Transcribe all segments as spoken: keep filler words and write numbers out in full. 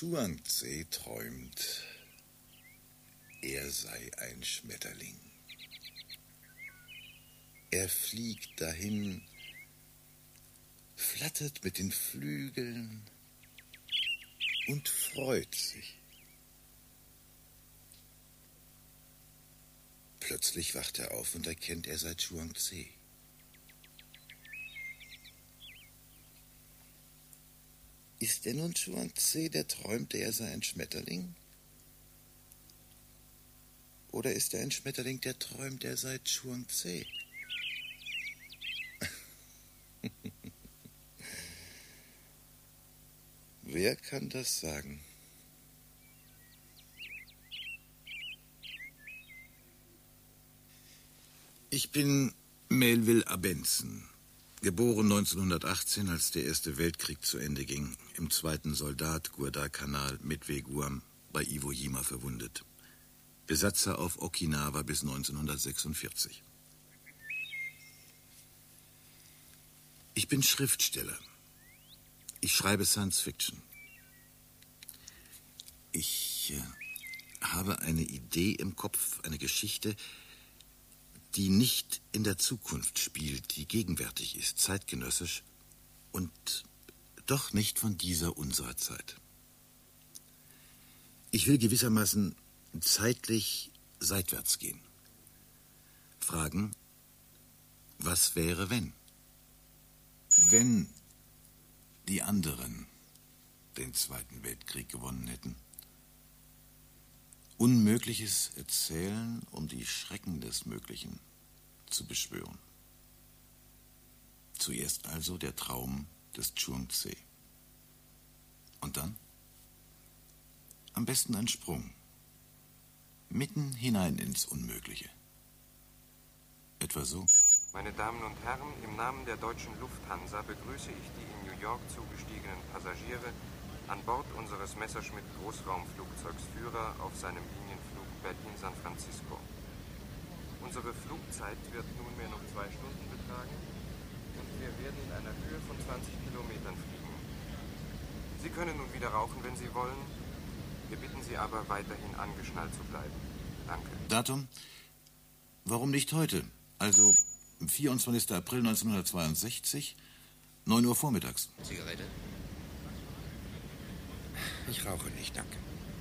Chuang-Tze träumt, er sei ein Schmetterling. Er fliegt dahin, flattert mit den Flügeln und freut sich. Plötzlich wacht er auf und erkennt, er sei Chuang-Tze. Ist er nun Chuang-Tze, der träumte, er sei ein Schmetterling? Oder ist er ein Schmetterling, der träumt, er sei Chuang-Tze? Wer kann das sagen? Ich bin Melville Abenson, geboren neunzehnhundertachtzehn, als der Erste Weltkrieg zu Ende ging, im zweiten Soldat, Guadalcanal, Midway, Guam, bei Iwo Jima verwundet. Besatzer auf Okinawa bis neunzehnhundertsechsundvierzig. Ich bin Schriftsteller. Ich schreibe Science Fiction. Ich äh, habe eine Idee im Kopf, eine Geschichte, die nicht in der Zukunft spielt, die gegenwärtig ist, zeitgenössisch und doch nicht von dieser unserer Zeit. Ich will gewissermaßen zeitlich seitwärts gehen. Fragen, was wäre, wenn? Wenn die anderen den Zweiten Weltkrieg gewonnen hätten. Unmögliches erzählen, um die Schrecken des Möglichen zu beschwören. Zuerst also der Traum des Chuang-Tze. Und dann? Am besten ein Sprung. Mitten hinein ins Unmögliche. Etwa so. Meine Damen und Herren, im Namen der deutschen Lufthansa begrüße ich die in New York zugestiegenen Passagiere an Bord unseres Messerschmitt-Großraumflugzeugs Führer auf seinem Linienflug Berlin-San Francisco. Unsere Flugzeit wird nunmehr noch zwei Stunden betragen und wir werden in einer Höhe von zwanzig Kilometern fliegen. Sie können nun wieder rauchen, wenn Sie wollen. Wir bitten Sie aber, weiterhin angeschnallt zu bleiben. Danke. Datum? Warum nicht heute? Also vierundzwanzigster April neunzehnhundertzweiundsechzig, neun Uhr vormittags. Zigarette? Ich rauche nicht, danke.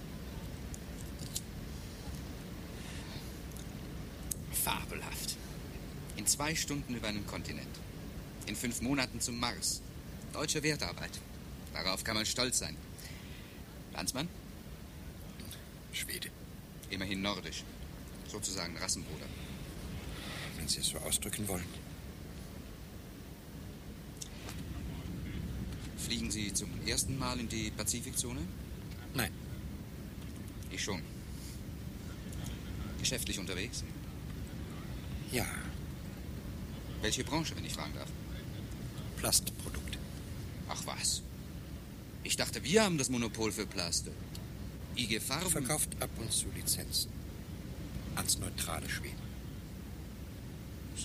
Fabelhaft. In zwei Stunden über einen Kontinent. In fünf Monaten zum Mars. Deutsche Wertarbeit. Darauf kann man stolz sein. Landsmann? Schwede. Immerhin nordisch. Sozusagen Rassenbruder. Wenn Sie es so ausdrücken wollen. Fliegen Sie zum ersten Mal in die Pazifikzone? Nein. Ich schon. Geschäftlich unterwegs? Ja. Welche Branche, wenn ich fragen darf? Plastprodukte. Ach was. Ich dachte, wir haben das Monopol für Plaste. I G Farben... Verkauft ab und zu Lizenzen. Ans neutrale Schweden. So.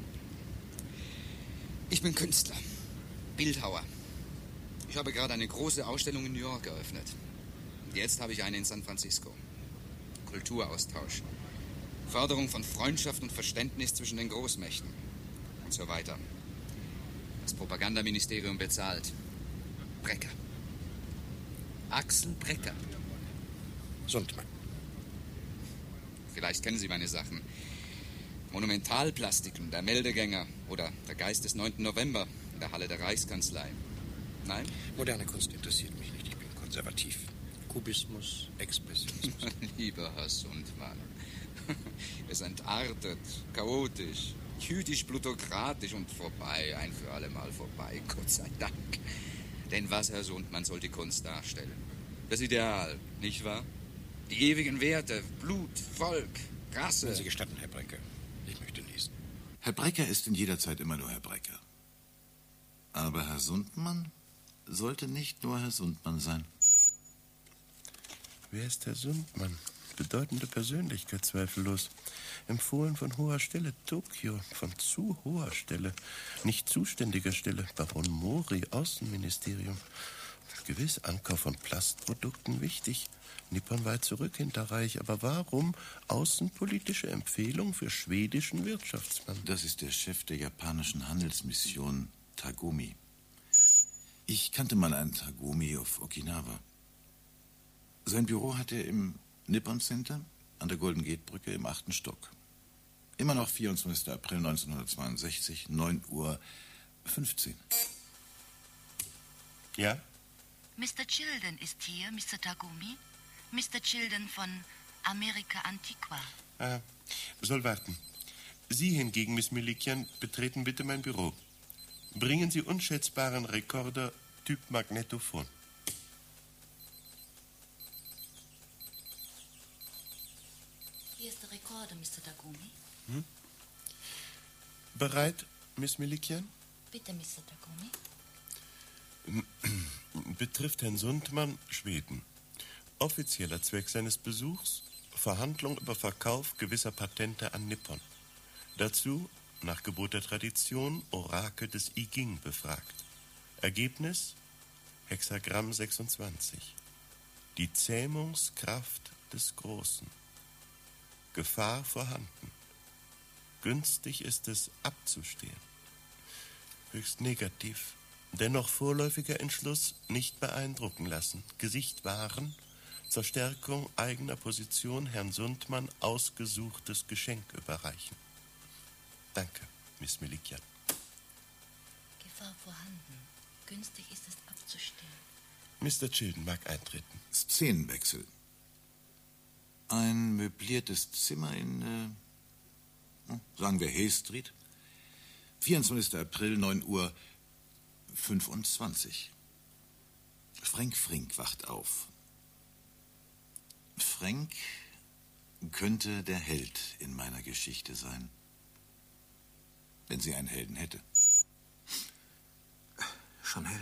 Ich bin Künstler. Bildhauer. Ich habe gerade eine große Ausstellung in New York eröffnet. Jetzt habe ich eine in San Francisco. Kulturaustausch. Förderung von Freundschaft und Verständnis zwischen den Großmächten. Und so weiter. Das Propagandaministerium bezahlt. Brecker. Axel Brecker. Sundmann. Vielleicht kennen Sie meine Sachen. Monumentalplastiken, der Meldegänger oder der Geist des neunten November in der Halle der Reichskanzlei. Nein? Moderne Kunst interessiert mich nicht. Ich bin konservativ. Kubismus, Expressionismus. Lieber Herr Sundmann. Es entartet, chaotisch, jüdisch, plutokratisch und vorbei. Ein für alle Mal vorbei, Gott sei Dank. Denn was, Herr Sundmann, soll die Kunst darstellen? Das Ideal, nicht wahr? Die ewigen Werte, Blut, Volk, Rasse. Wenn Sie gestatten, Herr Brecker, ich möchte lesen. Herr Brecker ist in jeder Zeit immer nur Herr Brecker. Aber Herr Sundmann sollte nicht nur Herr Sundmann sein. Wer ist Herr Sundmann? Bedeutende Persönlichkeit, zweifellos. Empfohlen von hoher Stelle, Tokio, von zu hoher Stelle. Nicht zuständiger Stelle, Baron Mori, Außenministerium. Gewiss, Ankauf von Plastprodukten wichtig. Nippon weit zurück hinter Reich. Aber warum außenpolitische Empfehlung für schwedischen Wirtschaftsmann? Das ist der Chef der japanischen Handelsmission, Tagumi. Ich kannte mal einen Tagumi auf Okinawa. Sein Büro hat er im Nippon Center an der Golden Gate Brücke im achten Stock. Immer noch vierundzwanzigster April neunzehnhundertzweiundsechzig, neun Uhr fünfzehn. Ja? Mister Childen ist hier, Mister Tagumi. Mister Childen von America Antiqua. Ah, soll warten. Sie hingegen, Miss Milikian, betreten bitte mein Büro. Bringen Sie unschätzbaren Rekorder Typ Magnetophon. Hier ist der Rekorder, Mister Tagumi. Hm? Bereit, Miss Milikian? Bitte, Mister Tagumi. Betrifft Herrn Sundmann, Schweden. Offizieller Zweck seines Besuchs: Verhandlung über Verkauf gewisser Patente an Nippon. Dazu, nach Gebot der Tradition, Orakel des I Ging befragt. Ergebnis: Hexagramm sechsundzwanzig. Die Zähmungskraft des Großen. Gefahr vorhanden. Günstig ist es abzustehen. Höchst negativ. Dennoch vorläufiger Entschluss nicht beeindrucken lassen. Gesicht wahren, zur Stärkung eigener Position Herrn Sundmann ausgesuchtes Geschenk überreichen. Danke, Miss Milikian. Gefahr vorhanden. Günstig ist es abzustehen. Mister Childen mag eintreten. Szenenwechsel. Ein möbliertes Zimmer in, äh, sagen wir, Hay Street. vierundzwanzigster April, neun Uhr fünfundzwanzig. Frank Frink wacht auf. Frank könnte der Held in meiner Geschichte sein. Wenn sie einen Helden hätte. Schon hell.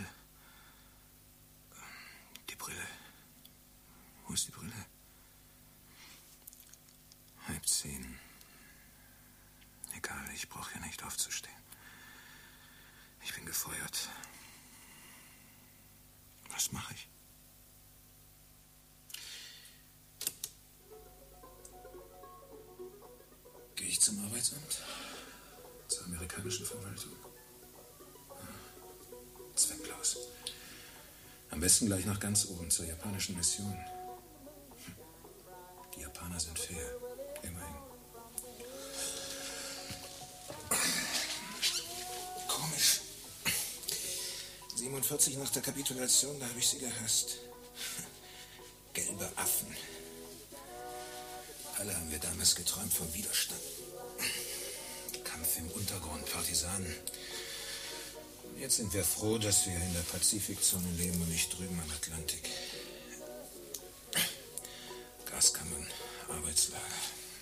Die Brille. Wo ist die Brille? Halb zehn. Egal, ich brauche ja nicht aufzustehen. Ich bin gefeuert. Was mache ich? Gehe ich zum Arbeitsamt? Zur amerikanischen Verwaltung? Zwecklos. Am besten gleich nach ganz oben, zur japanischen Mission. Die Japaner sind fair. Immerhin. Komisch. siebenundvierzig nach der Kapitulation, da habe ich sie gehasst. Gelbe Affen. Alle haben wir damals geträumt vom Widerstand. Kampf im Untergrund, Partisanen. Jetzt sind wir froh, dass wir in der Pazifikzone leben und nicht drüben am Atlantik. Gaskammern, Arbeitslager.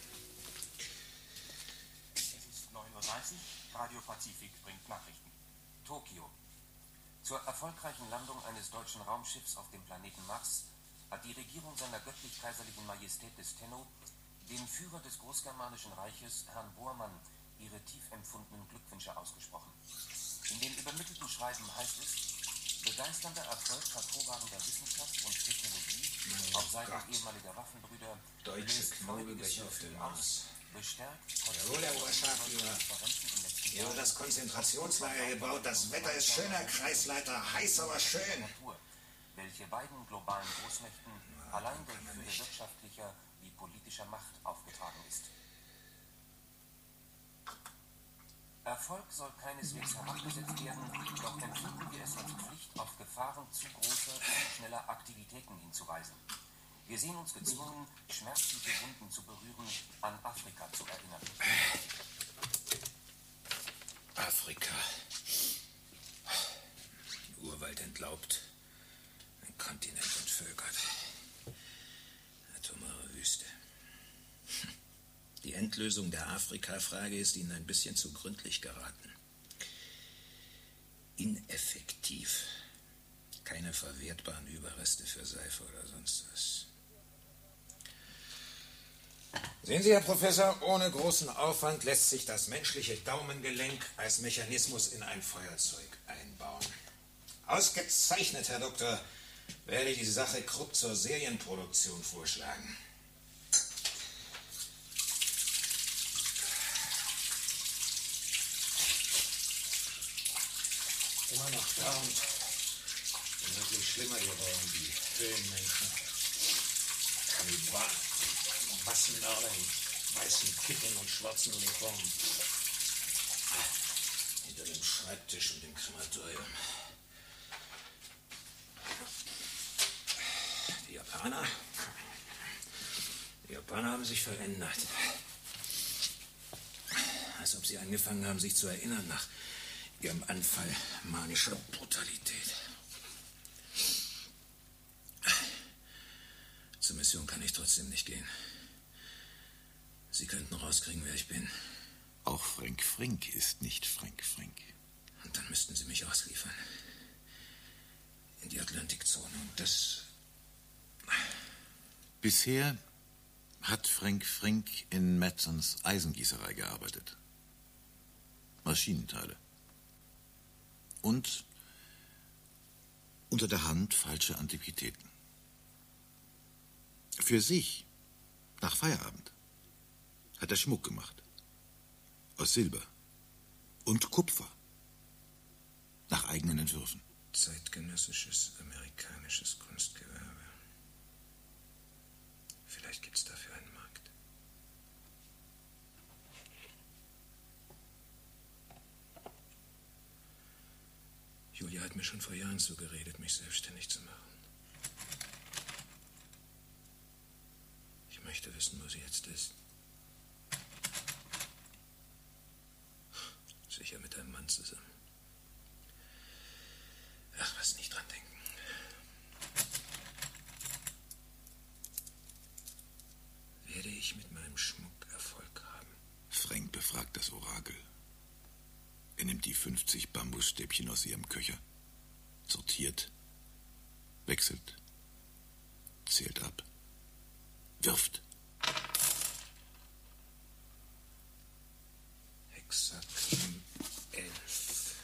Es ist neun Uhr dreißig, Radio Pazifik bringt Nachrichten. Tokio. Zur erfolgreichen Landung eines deutschen Raumschiffs auf dem Planeten Mars hat die Regierung seiner göttlich-kaiserlichen Majestät des Tenno dem Führer des Großgermanischen Reiches, Herrn Bormann, ihre tief empfundenen Glückwünsche ausgesprochen. In dem übermittelten Schreiben heißt es: begeisternder Erfolg hervorragender Wissenschaft und Technologie oh auf Seiten Gott. ehemaliger Waffenbrüder Deutsche löst Knobelbecher freudiges auf dem Gefühl Mars. aus, bestärkt Jawohl, Herr Oberscharführer. Hier wird das Konzentrationslager gebaut. Das Wetter ist schöner, Kreisleiter. Heiß, aber schön. Natur, welche beiden globalen Großmächten allein durch Fülle wirtschaftlicher wie politischer Macht aufgetragen ist. Erfolg soll keineswegs herabgesetzt werden, doch empfinden wir es als Pflicht, auf Gefahren zu großer und schneller Aktivitäten hinzuweisen. Wir sehen uns gezwungen, schmerzliche Wunden zu berühren, an Afrika zu erinnern. Afrika. Urwald entlaubt. Ein Kontinent entvölkert. Atomare Wüste. Die Endlösung der Afrika-Frage ist Ihnen ein bisschen zu gründlich geraten. Ineffektiv. Keine verwertbaren Überreste für Seife oder sonst was. Sehen Sie, Herr Professor, ohne großen Aufwand lässt sich das menschliche Daumengelenk als Mechanismus in ein Feuerzeug einbauen. Ausgezeichnet, Herr Doktor. werde ich die Sache Krupp zur Serienproduktion vorschlagen. Immer noch da und wirklich schlimmer geworden, die Höhlenmenschen. Kannibalen, Massenmörder in weißen Kitteln und schwarzen Uniformen. Hinter dem Schreibtisch und dem Krematorium. Die Japaner. Die Japaner haben sich verändert. Als ob sie angefangen haben, sich zu erinnern nach ihrem Anfall manischer Brutalität. Zur Mission kann ich trotzdem nicht gehen. Sie könnten rauskriegen, wer ich bin. Auch Frank Frink ist nicht Frank Frink. Und dann müssten Sie mich ausliefern. In die Atlantikzone. Und das... Bisher hat Frank Frink in Madsons Eisengießerei gearbeitet. Maschinenteile. Und unter der Hand falsche Antiquitäten. Für sich, nach Feierabend, hat er Schmuck gemacht. Aus Silber und Kupfer. Nach eigenen Entwürfen. Zeitgenössisches amerikanisches Kunstgewerbe. Vielleicht gibt es dafür einen Markt. Julia hat mir schon vor Jahren zugeredet, mich selbstständig zu machen. Ich möchte wissen, wo sie jetzt ist. Sicher mit einem Mann zusammen. Ach, was, nicht dran denken. Werde ich mit meinem Schmuck Erfolg haben? Frank befragt das Orakel. Er nimmt die fünfzig Bambusstäbchen aus ihrem Köcher, sortiert, wechselt, zählt ab, wirft. Hexagramm elf.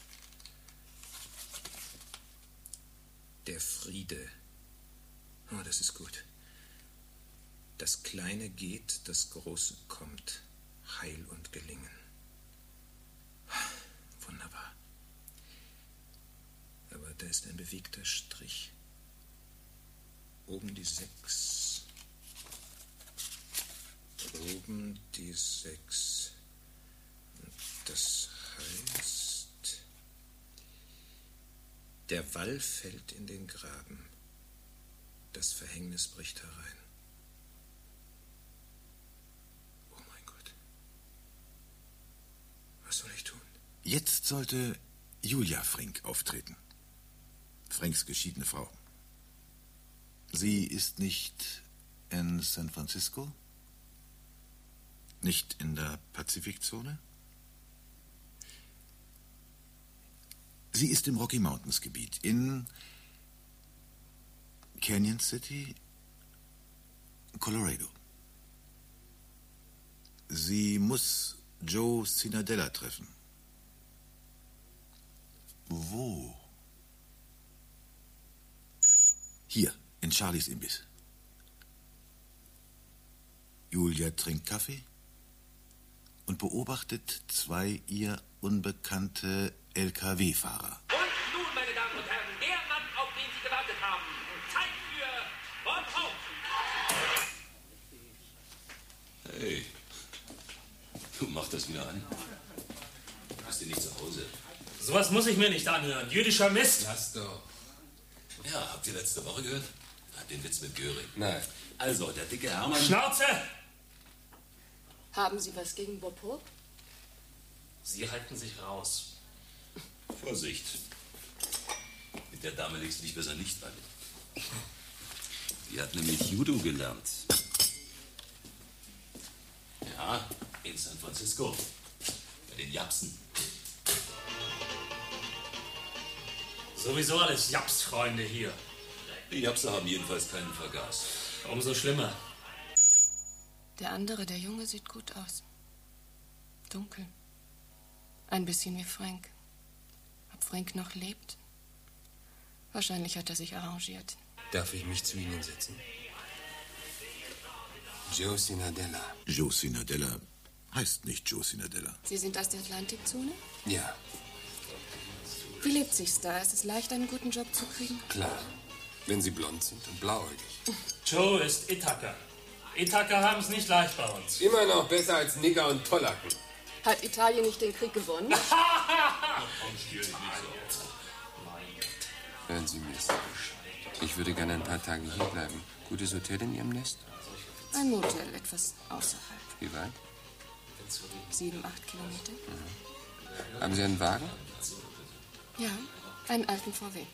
Der Friede. Oh, das ist gut. Das Kleine geht, das Große kommt. Heil und Gelingen. Wunderbar. Aber da ist ein bewegter Strich. Oben die sechs. Oben die sechs. Und das heißt, der Wall fällt in den Graben. Das Verhängnis bricht herein. Oh mein Gott. Was soll ich tun? Jetzt sollte Julia Frink auftreten. Franks geschiedene Frau. Sie ist nicht in San Francisco? Nicht in der Pazifikzone? Sie ist im Rocky Mountains Gebiet, in Canyon City, Colorado. Sie muss Joe Cinadella treffen. Wo? Hier, in Charlies Imbiss. Julia trinkt Kaffee und beobachtet zwei ihr unbekannte L K W-Fahrer. Und nun, meine Damen und Herren, der Mann, auf den Sie gewartet haben. Zeit für Von Hof. Hey, du machst das mir an. Du bist dir nicht zu Hause. Sowas muss ich mir nicht anhören. Jüdischer Mist. Lass doch. Ja, habt ihr letzte Woche gehört? Den Witz mit Göring. Nein. Also, der dicke Hermann... Schnauze! Haben Sie was gegen Bob Hope? Sie halten sich raus. Vorsicht. Mit der Dame legst du dich besser nicht an. Die hat nämlich Judo gelernt. Ja, in San Francisco. Bei den Japsen. Sowieso alles Japs-Freunde hier. Die Japse haben jedenfalls keinen Vergaß. Umso schlimmer. Der andere, der Junge, sieht gut aus. Dunkel. Ein bisschen wie Frank. Ob Frank noch lebt? Wahrscheinlich hat er sich arrangiert. Darf ich mich zu Ihnen setzen? Joe Sinadella. Joe Sinadella heißt nicht Joe Sinadella. Sie sind aus der Atlantikzone? Ja. Wie lebt sich's da? Ist es leicht, einen guten Job zu kriegen? Klar. Wenn Sie blond sind und blauäugig. Joe ist Ithaka. Ithaka haben es nicht leicht bei uns. Immer noch besser als Nigger und Polacken. Hat Italien nicht den Krieg gewonnen? Hören Sie, Miss. Ich würde gerne ein paar Tage hier bleiben. Gutes Hotel in Ihrem Nest? Ein Motel, etwas außerhalb. Wie weit? Sieben, acht Kilometer. Mhm. Haben Sie einen Wagen? Ja, einen alten V W.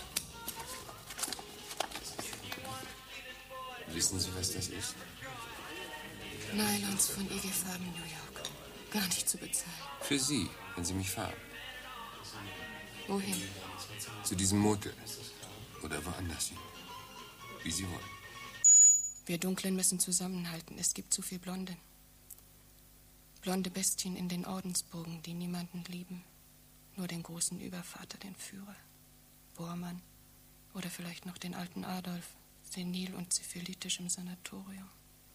Wissen Sie, was das ist? Nylons von I G Farben New York. Gar nicht zu bezahlen. Für Sie, wenn Sie mich fahren. Wohin? Zu diesem Motel. Oder woanders hin. Wie Sie wollen. Wir Dunklen müssen zusammenhalten. Es gibt zu viel Blonde. Blonde Bestien in den Ordensbogen, die niemanden lieben. Nur den großen Übervater, den Führer. Bormann. Oder vielleicht noch den alten Adolf. Senil und syphilitisch im Sanatorium.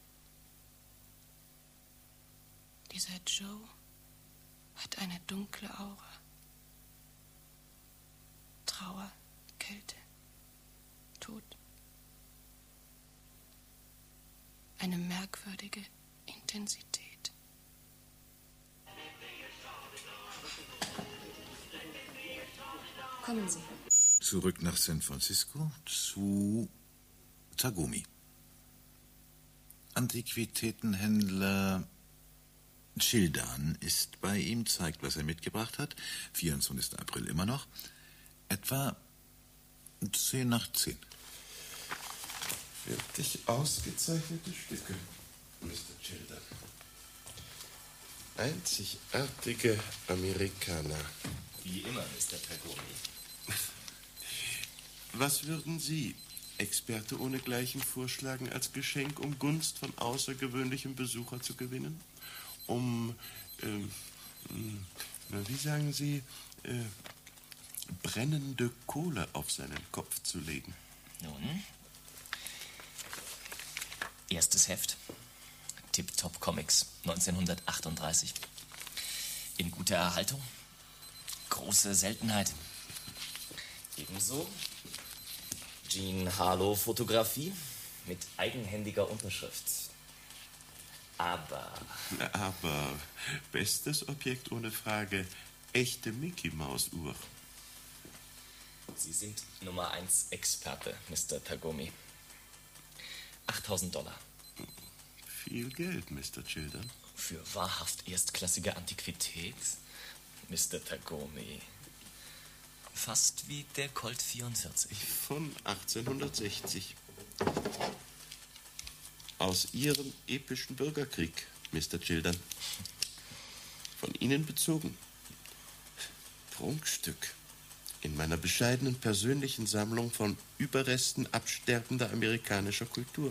Dieser Joe hat eine dunkle Aura. Trauer, Kälte, Tod. Eine merkwürdige Intensität. Kommen Sie. Zurück nach San Francisco zu Tagumi. Antiquitätenhändler Childan ist bei ihm, zeigt, was er mitgebracht hat. vierundzwanzigster April immer noch. Etwa zehn nach zehn. Wirklich ausgezeichnete Stücke, Mister Childan. Einzigartige Amerikaner. Wie immer, Mister Tagumi. Was würden Sie, Experte ohnegleichen, vorschlagen als Geschenk, um Gunst von außergewöhnlichem Besucher zu gewinnen? Um, ähm, wie sagen Sie, äh, brennende Kohle auf seinen Kopf zu legen? Nun, erstes Heft, Tip-Top Comics, neunzehnhundertachtunddreißig. In guter Erhaltung, große Seltenheit. Ebenso Jean Harlow Fotografie mit eigenhändiger Unterschrift. Aber... Aber bestes Objekt ohne Frage, echte Mickey-Maus-Uhr. Sie sind Nummer eins Experte, Mister Tagumi. achttausend Dollar. Viel Geld, Mister Childan. Für wahrhaft erstklassige Antiquität, Mister Tagumi. Fast wie der Colt vierundvierzig. Von achtzehnhundertsechzig. Aus Ihrem epischen Bürgerkrieg, Mister Childan. Von Ihnen bezogen. Prunkstück. In meiner bescheidenen persönlichen Sammlung von Überresten absterbender amerikanischer Kultur.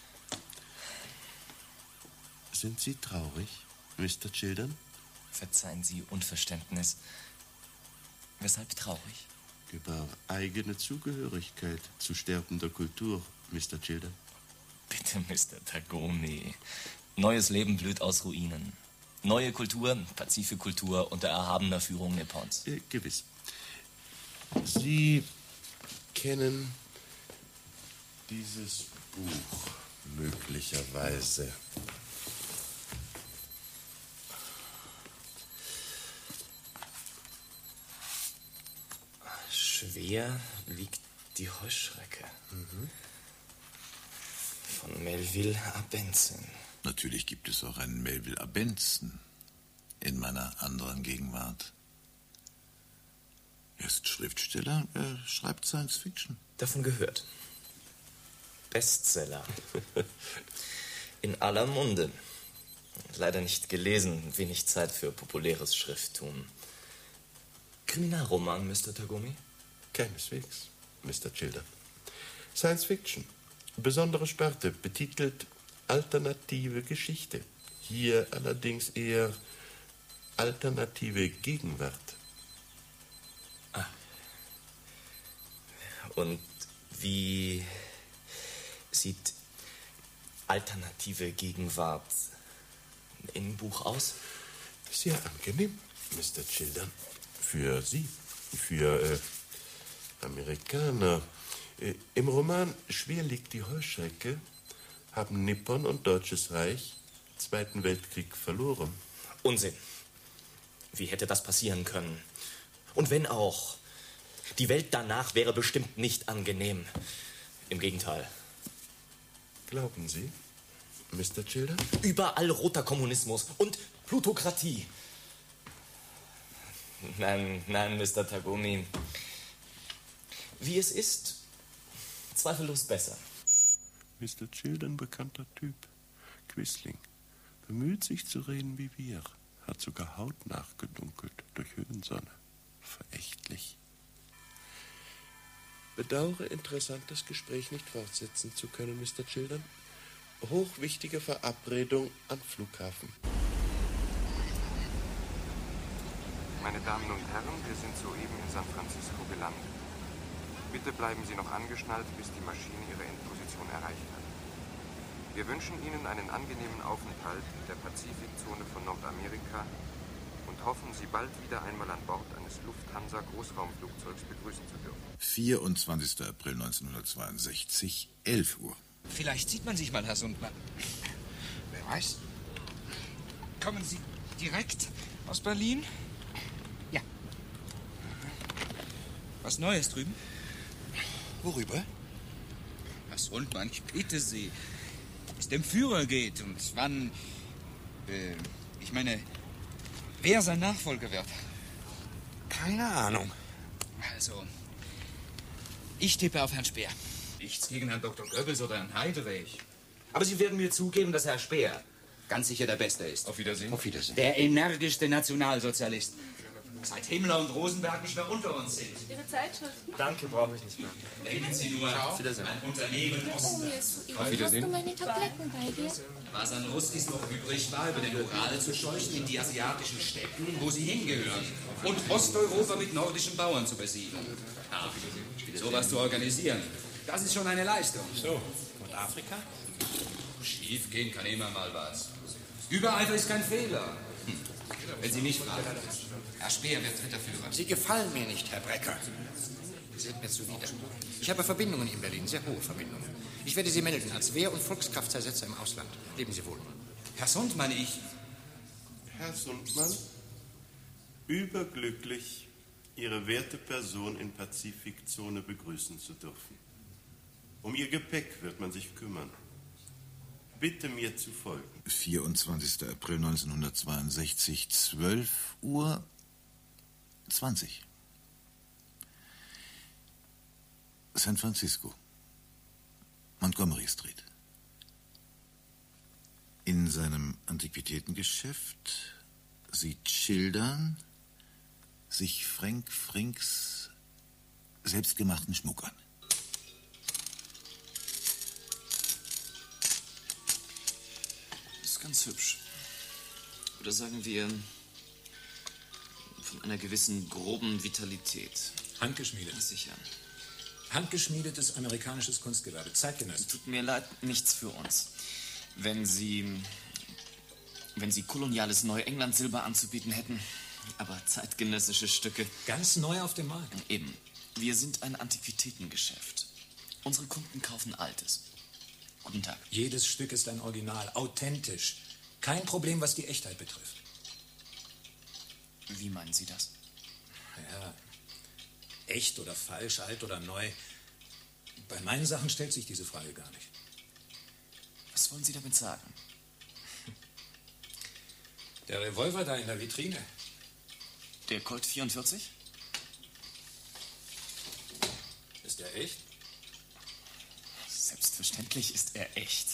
Sind Sie traurig, Mister Childan? Verzeihen Sie Unverständnis. Weshalb traurig? Über eigene Zugehörigkeit zu sterbender Kultur, Mister Childan. Bitte, Mister Tagumi. Neues Leben blüht aus Ruinen. Neue Kultur, Pazifikkultur unter erhabener Führung Nippons. Äh, gewiss. Sie kennen dieses Buch möglicherweise. Schwer wiegt die Heuschrecke. Mhm. Von Melville Abenson. Natürlich gibt es auch einen Melville Abenson in meiner anderen Gegenwart. Er ist Schriftsteller, er schreibt Science Fiction. Davon gehört. Bestseller. In aller Munde. Leider nicht gelesen, wenig Zeit für populäres Schrifttum. Kriminalroman, Mister Tagumi? Keineswegs, Mister Childan. Science Fiction. Besondere Sparte, betitelt Alternative Geschichte. Hier allerdings eher alternative Gegenwart. Ah. Und wie sieht alternative Gegenwart im Buch aus? Sehr angenehm, Mister Childern. Für Sie, für äh, Amerikaner. Äh, Im Roman Schwer liegt die Heuschrecke haben Nippon und Deutsches Reich Zweiten Weltkrieg verloren. Unsinn. Wie hätte das passieren können? Und wenn auch, die Welt danach wäre bestimmt nicht angenehm. Im Gegenteil. Glauben Sie, Mister Childern? Überall roter Kommunismus und Plutokratie. Nein, nein, Mister Tagumi. Wie es ist, zweifellos besser. Mister Childern, bekannter Typ. Quisling. Bemüht sich zu reden wie wir. Hat sogar Haut nachgedunkelt durch Höhensonne. Verächtlich. Bedauere, interessantes Gespräch nicht fortsetzen zu können, Mister Childern. Hochwichtige Verabredung am Flughafen. Meine Damen und Herren, wir sind soeben in San Francisco gelandet. Bitte bleiben Sie noch angeschnallt, bis die Maschine ihre Endposition erreicht hat. Wir wünschen Ihnen einen angenehmen Aufenthalt in der Pazifikzone von Nordamerika und hoffen, Sie bald wieder einmal an Bord eines Lufthansa-Großraumflugzeugs begrüßen zu dürfen. vierundzwanzigster April neunzehnhundertzweiundsechzig, elf Uhr. Vielleicht sieht man sich mal, Herr Sundmann. Wer weiß. Kommen Sie direkt aus Berlin? Ja. Was Neues drüben? Worüber? Herr Sundmann, ich bitte Sie. Es dem Führer geht und wann... Äh, ich meine, wer sein Nachfolger wird. Keine Ahnung. Also, ich tippe auf Herrn Speer. Nichts gegen Herrn Doktor Goebbels oder Herrn Heiderich. Aber Sie werden mir zugeben, dass Herr Speer ganz sicher der Beste ist. Auf Wiedersehen. Auf Wiedersehen. Der energischste Nationalsozialist. Seit Himmler und Rosenberg nicht mehr unter uns sind. Ihre Zeitschriften? Danke, brauche ich nicht mehr. Denken Sie nur Auf Wiedersehen. ein Unternehmen Osten. Auf Wiedersehen. Hast du meine Tabletten bei dir? Was an Ruskis noch übrig war, über den Ural zu scheuchen in die asiatischen Städten, wo sie hingehören. Und Osteuropa mit nordischen Bauern zu besiedeln. Ja, sowas zu organisieren, das ist schon eine Leistung. So, und Afrika? Schief gehen kann immer mal was. Übereifer ist kein Fehler. Hm. Wenn Sie mich fragen. Herr Speer wird dritter Führer. Sie gefallen mir nicht, Herr Brecker. Sie sind mir zuwider. Ich habe Verbindungen in Berlin, sehr hohe Verbindungen. Ich werde Sie melden als Wehr- und Volkskraftzersetzer im Ausland. Leben Sie wohl. Herr Sundmann, ich... Herr Sundmann, überglücklich, Ihre werte Person in Pazifikzone begrüßen zu dürfen. Um Ihr Gepäck wird man sich kümmern. Bitte mir zu folgen. vierundzwanzigster April neunzehnhundertzweiundsechzig, zwölf Uhr zwanzig. San Francisco. Montgomery Street. In seinem Antiquitätengeschäft sieht Childern sich Frank Frinks selbstgemachten Schmuck an. Ist ganz hübsch. Oder sagen wir, von einer gewissen groben Vitalität. Handgeschmiedet. Sicher. Handgeschmiedetes amerikanisches Kunstgewerbe. Zeitgenössisch. Tut mir leid, nichts für uns. Wenn Sie... Wenn Sie koloniales Neuengland-Silber anzubieten hätten, aber zeitgenössische Stücke... Ganz neu auf dem Markt. Eben. Wir sind ein Antiquitätengeschäft. Unsere Kunden kaufen Altes. Guten Tag. Jedes Stück ist ein Original, authentisch. Kein Problem, was die Echtheit betrifft. Wie meinen Sie das? Ja, echt oder falsch, alt oder neu. Bei meinen Sachen stellt sich diese Frage gar nicht. Was wollen Sie damit sagen? Der Revolver da in der Vitrine. Der Colt vierundvierzig? Ist der echt? Selbstverständlich ist er echt.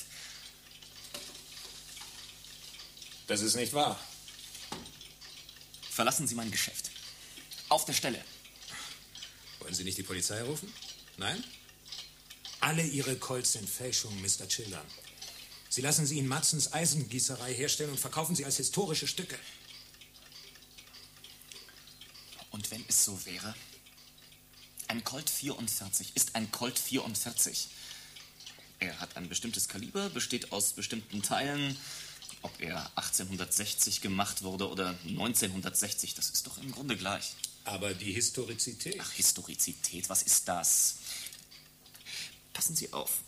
Das ist nicht wahr. Verlassen Sie mein Geschäft. Auf der Stelle. Wollen Sie nicht die Polizei rufen? Nein? Alle Ihre Colts sind Fälschungen, Mister Childern. Sie lassen sie in Matzens Eisengießerei herstellen und verkaufen sie als historische Stücke. Und wenn es so wäre? Ein Colt vierundvierzig ist ein Colt vierundvierzig. Er hat ein bestimmtes Kaliber, besteht aus bestimmten Teilen. Ob er achtzehnhundertsechzig gemacht wurde oder neunzehnhundertsechzig, das ist doch im Grunde gleich. Aber die Historizität? Ach, Historizität, was ist das? Passen Sie auf.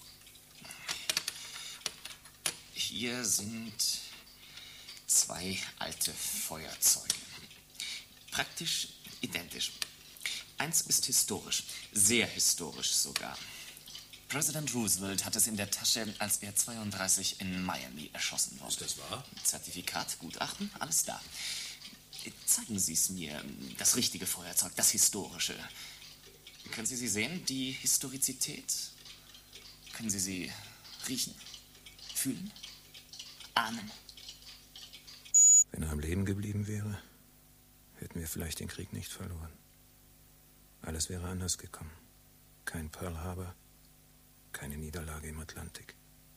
Hier sind zwei alte Feuerzeuge. Praktisch identisch. Eins ist historisch, sehr historisch sogar. Präsident Roosevelt hat es in der Tasche, als er zweiunddreißig in Miami erschossen wurde. Ist das wahr? Zertifikat, Gutachten, alles da. Zeigen Sie es mir, das richtige Feuerzeug, das historische. Können Sie sie sehen, die Historizität? Können Sie sie riechen, fühlen, ahnen? Wenn er am Leben geblieben wäre, hätten wir vielleicht den Krieg nicht verloren. Alles wäre anders gekommen. Kein Pearl Harbor, keine Niederlage im Atlantik.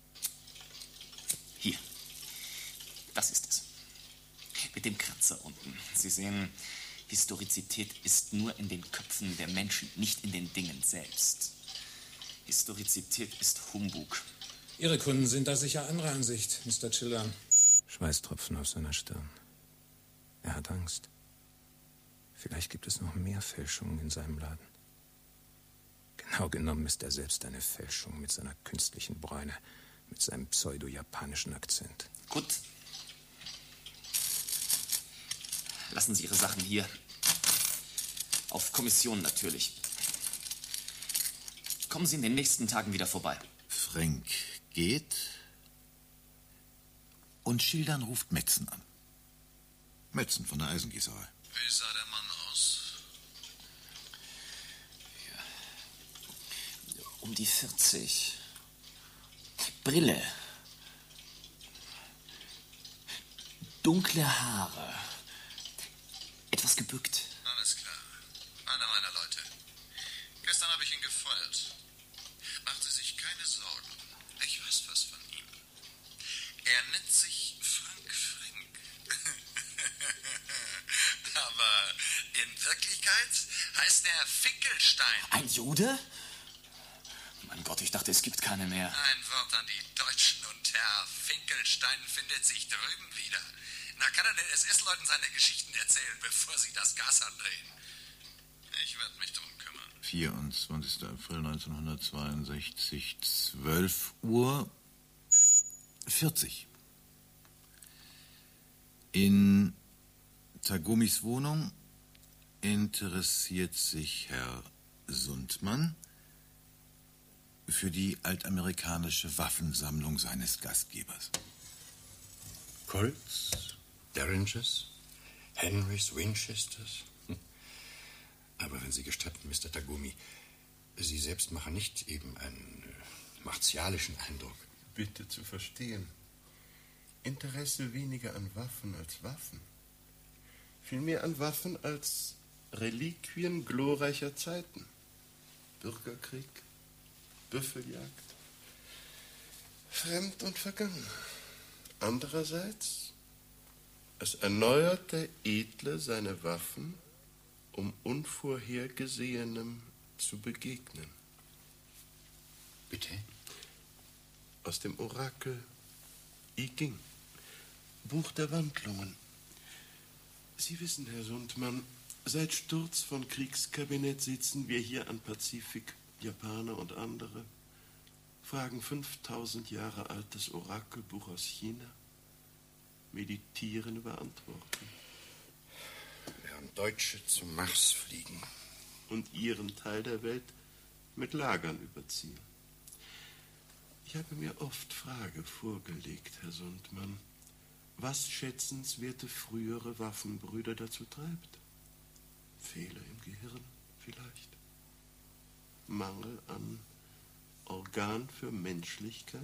Hier, das ist es. Mit dem Kratzer unten. Sie sehen, Historizität ist nur in den Köpfen der Menschen, nicht in den Dingen selbst. Historizität ist Humbug. Ihre Kunden sind da sicher anderer Ansicht, Mister Childern. Schweißtropfen auf seiner Stirn. Er hat Angst. Vielleicht gibt es noch mehr Fälschungen in seinem Laden. Genau genommen ist er selbst eine Fälschung mit seiner künstlichen Bräune, mit seinem pseudo-japanischen Akzent. Gut. Lassen Sie Ihre Sachen hier. Auf Kommission natürlich. Kommen Sie in den nächsten Tagen wieder vorbei. Frank geht und Schildern ruft Metzen an. Metzen von der Eisengießerei. Wie sah der Mann aus? Ja. Um die vierzig. Brille. Dunkle Haare. Etwas gebückt. Alles klar. Einer meiner Leute. Gestern habe ich ihn gefeuert. Machen Sie sich keine Sorgen. Ich weiß was von ihm. Er nennt sich Frank Frink. Aber in Wirklichkeit heißt er Finkelstein. Ein Jude? Mein Gott, ich dachte, es gibt keine mehr. Ein Wort an die Deutschen und Herr Finkelstein findet sich drüben wieder. Na, kann er den S S-Leuten seine Geschichten erzählen, bevor sie das Gas andrehen? Ich werde mich drum kümmern. vierundzwanzigster April neunzehnhundertzweiundsechzig, zwölf Uhr vierzig. In Tagumis Wohnung interessiert sich Herr Sundmann für die altamerikanische Waffensammlung seines Gastgebers. Colts, Derringers, Henrys, Winchesters. Aber wenn Sie gestatten, Mister Tagumi, Sie selbst machen nicht eben einen äh, martialischen Eindruck. Bitte zu verstehen. Interesse weniger an Waffen als Waffen. Vielmehr an Waffen als Reliquien glorreicher Zeiten. Bürgerkrieg, Büffeljagd, fremd und vergangen. Andererseits, es erneuert der Edle seine Waffen, um Unvorhergesehenem zu begegnen. Bitte? Aus dem Orakel I Ching, Buch der Wandlungen. Sie wissen, Herr Sundmann, seit Sturz von Kriegskabinett sitzen wir hier an Pazifik, Japaner und andere, fragen fünftausend Jahre altes Orakelbuch aus China, meditieren über Antworten. Während Deutsche zum Mars fliegen. Und ihren Teil der Welt mit Lagern überziehen. Ich habe mir oft Frage vorgelegt, Herr Sundmann, was schätzenswerte frühere Waffenbrüder dazu treibt. Fehler im Gehirn vielleicht. Mangel an Organ für Menschlichkeit?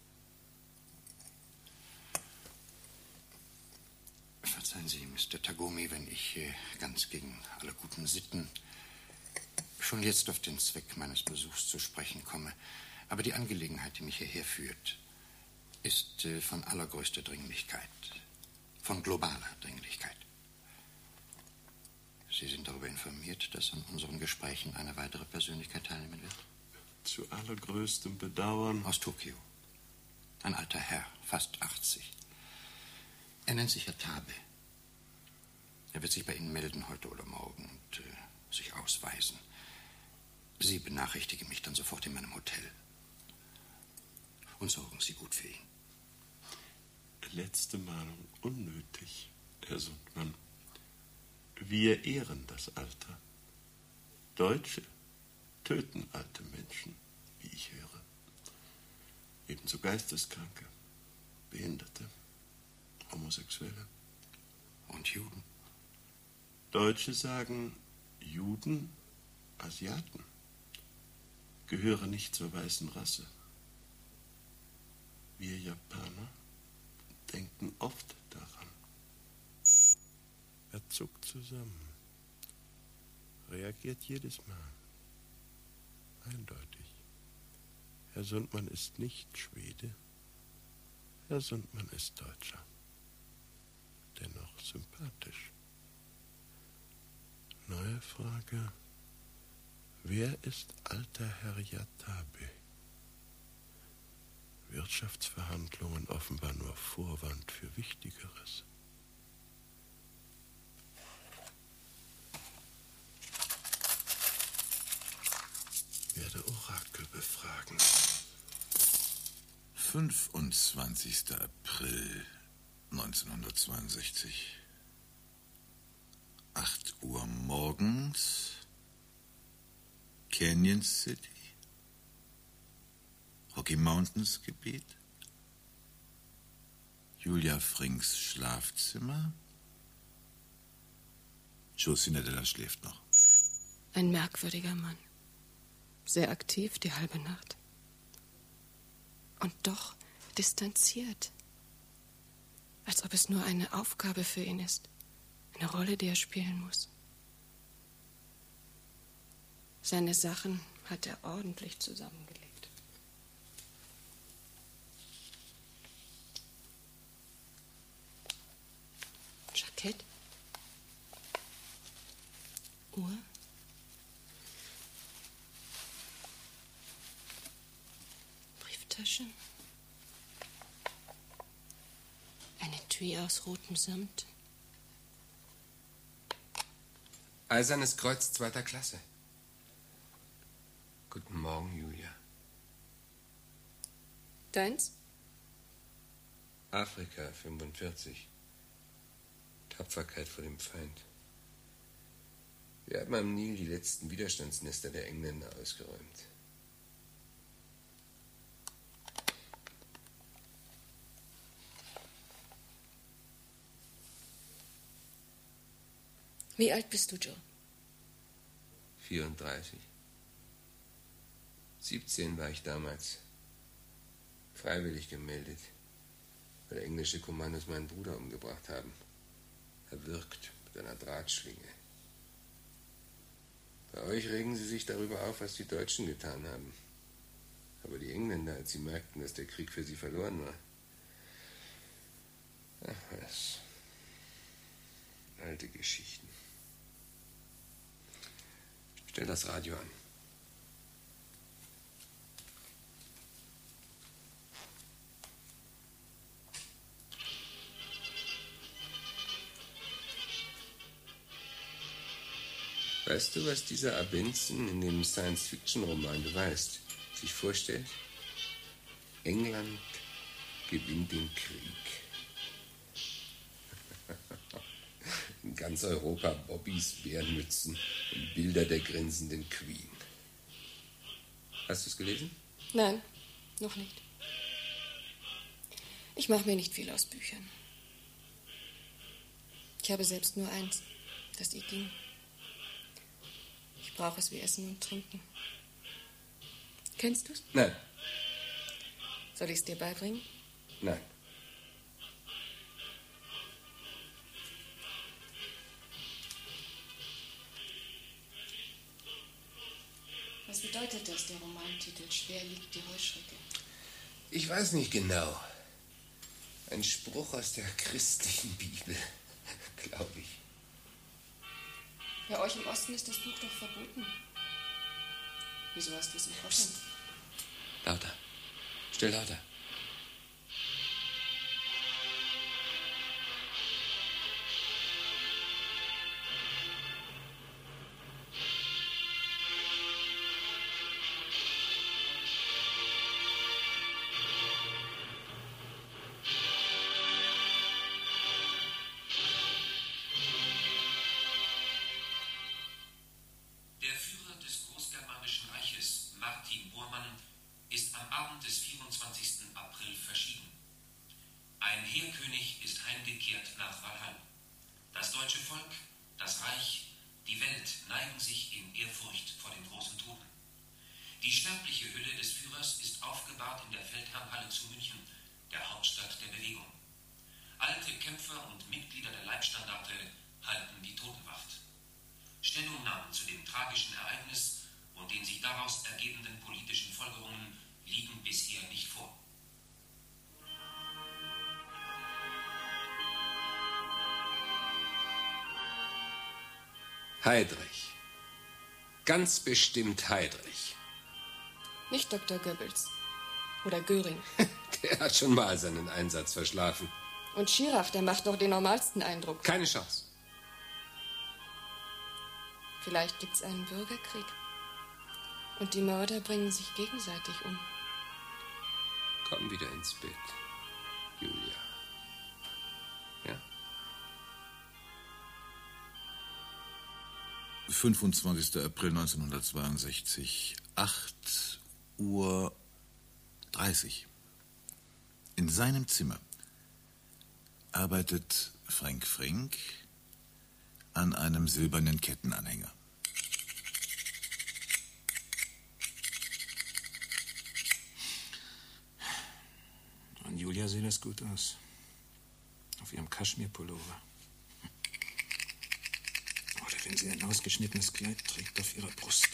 Verzeihen Sie, Mister Tagumi, wenn ich äh, ganz gegen alle guten Sitten schon jetzt auf den Zweck meines Besuchs zu sprechen komme. Aber die Angelegenheit, die mich hierher führt, ist äh, von allergrößter Dringlichkeit, von globaler Dringlichkeit. Sie sind darüber informiert, dass an unseren Gesprächen eine weitere Persönlichkeit teilnehmen wird? Zu allergrößtem Bedauern. Aus Tokio. Ein alter Herr, fast achtzig. Er nennt sich Yatabe. Er wird sich bei Ihnen melden heute oder morgen und äh, sich ausweisen. Sie benachrichtigen mich dann sofort in meinem Hotel. Und sorgen Sie gut für ihn. Letzte Mahnung unnötig, Herr Sundmann. Wir ehren das Alter. Deutsche töten alte Menschen, wie ich höre. Ebenso Geisteskranke, Behinderte, Homosexuelle. Und Juden? Deutsche sagen, Juden, Asiaten, gehören nicht zur weißen Rasse. Wir Japaner denken oft daran. Er zuckt zusammen, reagiert jedes Mal. Eindeutig. Herr Sundmann ist nicht Schwede. Herr Sundmann ist Deutscher. Dennoch sympathisch. Neue Frage. Wer ist alter Herr Yatabe? Wirtschaftsverhandlungen offenbar nur Vorwand für Wichtigeres. Werde Orakel befragen. fünfundzwanzigster April neunzehnhundertzweiundsechzig. acht Uhr morgens. Canyon City. Rocky Mountains Gebiet. Julia Frinks Schlafzimmer. Joe Cinedella schläft noch. Ein merkwürdiger Mann. Sehr aktiv die halbe Nacht. Und doch distanziert. Als ob es nur eine Aufgabe für ihn ist. Eine Rolle, die er spielen muss. Seine Sachen hat er ordentlich zusammengelegt. Jackett. Uhr. Brieftasche. Ein Etui aus rotem Samt. Eisernes Kreuz zweiter Klasse. Guten Morgen, Julia. Deins? Afrika fünfundvierzig. Tapferkeit vor dem Feind. Wir haben am Nil die letzten Widerstandsnester der Engländer ausgeräumt. Wie alt bist du, Joe? vierunddreißig. siebzehn war ich damals. Freiwillig gemeldet, weil englische Kommandos meinen Bruder umgebracht haben. Erwürgt mit einer Drahtschlinge. Bei euch regen sie sich darüber auf, was die Deutschen getan haben. Aber die Engländer, als sie merkten, dass der Krieg für sie verloren war. Ach was. Alte Geschichten. Stell das Radio an. Weißt du, was dieser Abenson in dem Science-Fiction-Roman beweist, sich vorstellt? England gewinnt den Krieg. In ganz Europa Bobbys, Bärmützen und Bilder der grinsenden Queen. Hast du es gelesen? Nein, noch nicht. Ich mache mir nicht viel aus Büchern. Ich habe selbst nur eins, das I Ging. Ich brauche es wie Essen und Trinken. Kennst du es? Nein. Soll ich es dir beibringen? Nein. Was bedeutet das, der Romantitel Schwer liegt die Heuschrecke? Ich weiß nicht genau. Ein Spruch aus der christlichen Bibel, glaube ich. Bei euch im Osten ist das Buch doch verboten. Wieso hast du es in Schottland? Lauter. Still lauter. Heydrich. Ganz bestimmt Heydrich. Nicht Doktor Goebbels. Oder Göring. Der hat schon mal seinen Einsatz verschlafen. Und Schirach, der macht noch den normalsten Eindruck. Keine Chance. Vielleicht gibt's einen Bürgerkrieg. Und die Mörder bringen sich gegenseitig um. Komm wieder ins Bett, Julia. Ja? fünfundzwanzigster April neunzehnhundertzweiundsechzig, acht Uhr dreißig. In seinem Zimmer arbeitet Frank Frink an einem silbernen Kettenanhänger. An Julia sieht das gut aus. Auf ihrem Kaschmirpullover. Oder wenn sie ein ausgeschnittenes Kleid trägt auf ihrer Brust.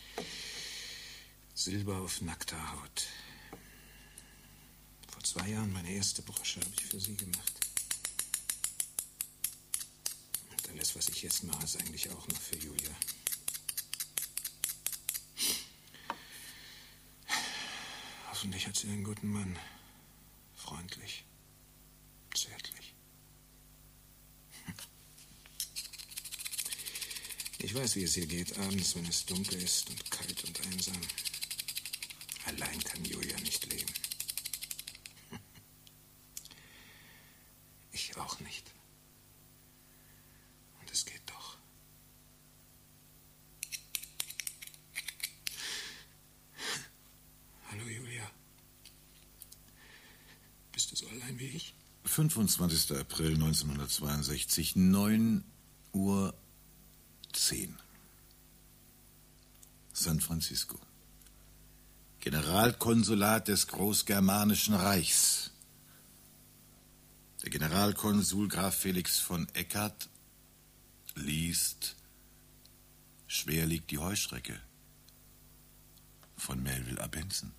Silber auf nackter Haut. Vor zwei Jahren meine erste Brosche habe ich für sie gemacht. Und alles, was ich jetzt mache, ist eigentlich auch noch für Julia. Hoffentlich hat sie einen guten Mann. Freundlich. Zärtlich. Ich weiß, wie es ihr geht abends, wenn es dunkel ist und kalt und einsam. Allein kann Julia nicht leben. Ich auch nicht. Und es geht doch. Hallo, Julia. Bist du so allein wie ich? fünfundzwanzigster April neunzehnhundertzweiundsechzig, neun Uhr zehn. San Francisco. Generalkonsulat des Großgermanischen Reichs. Der Generalkonsul Graf Felix von Eckart liest Schwer liegt die Heuschrecke von Melville Abenson.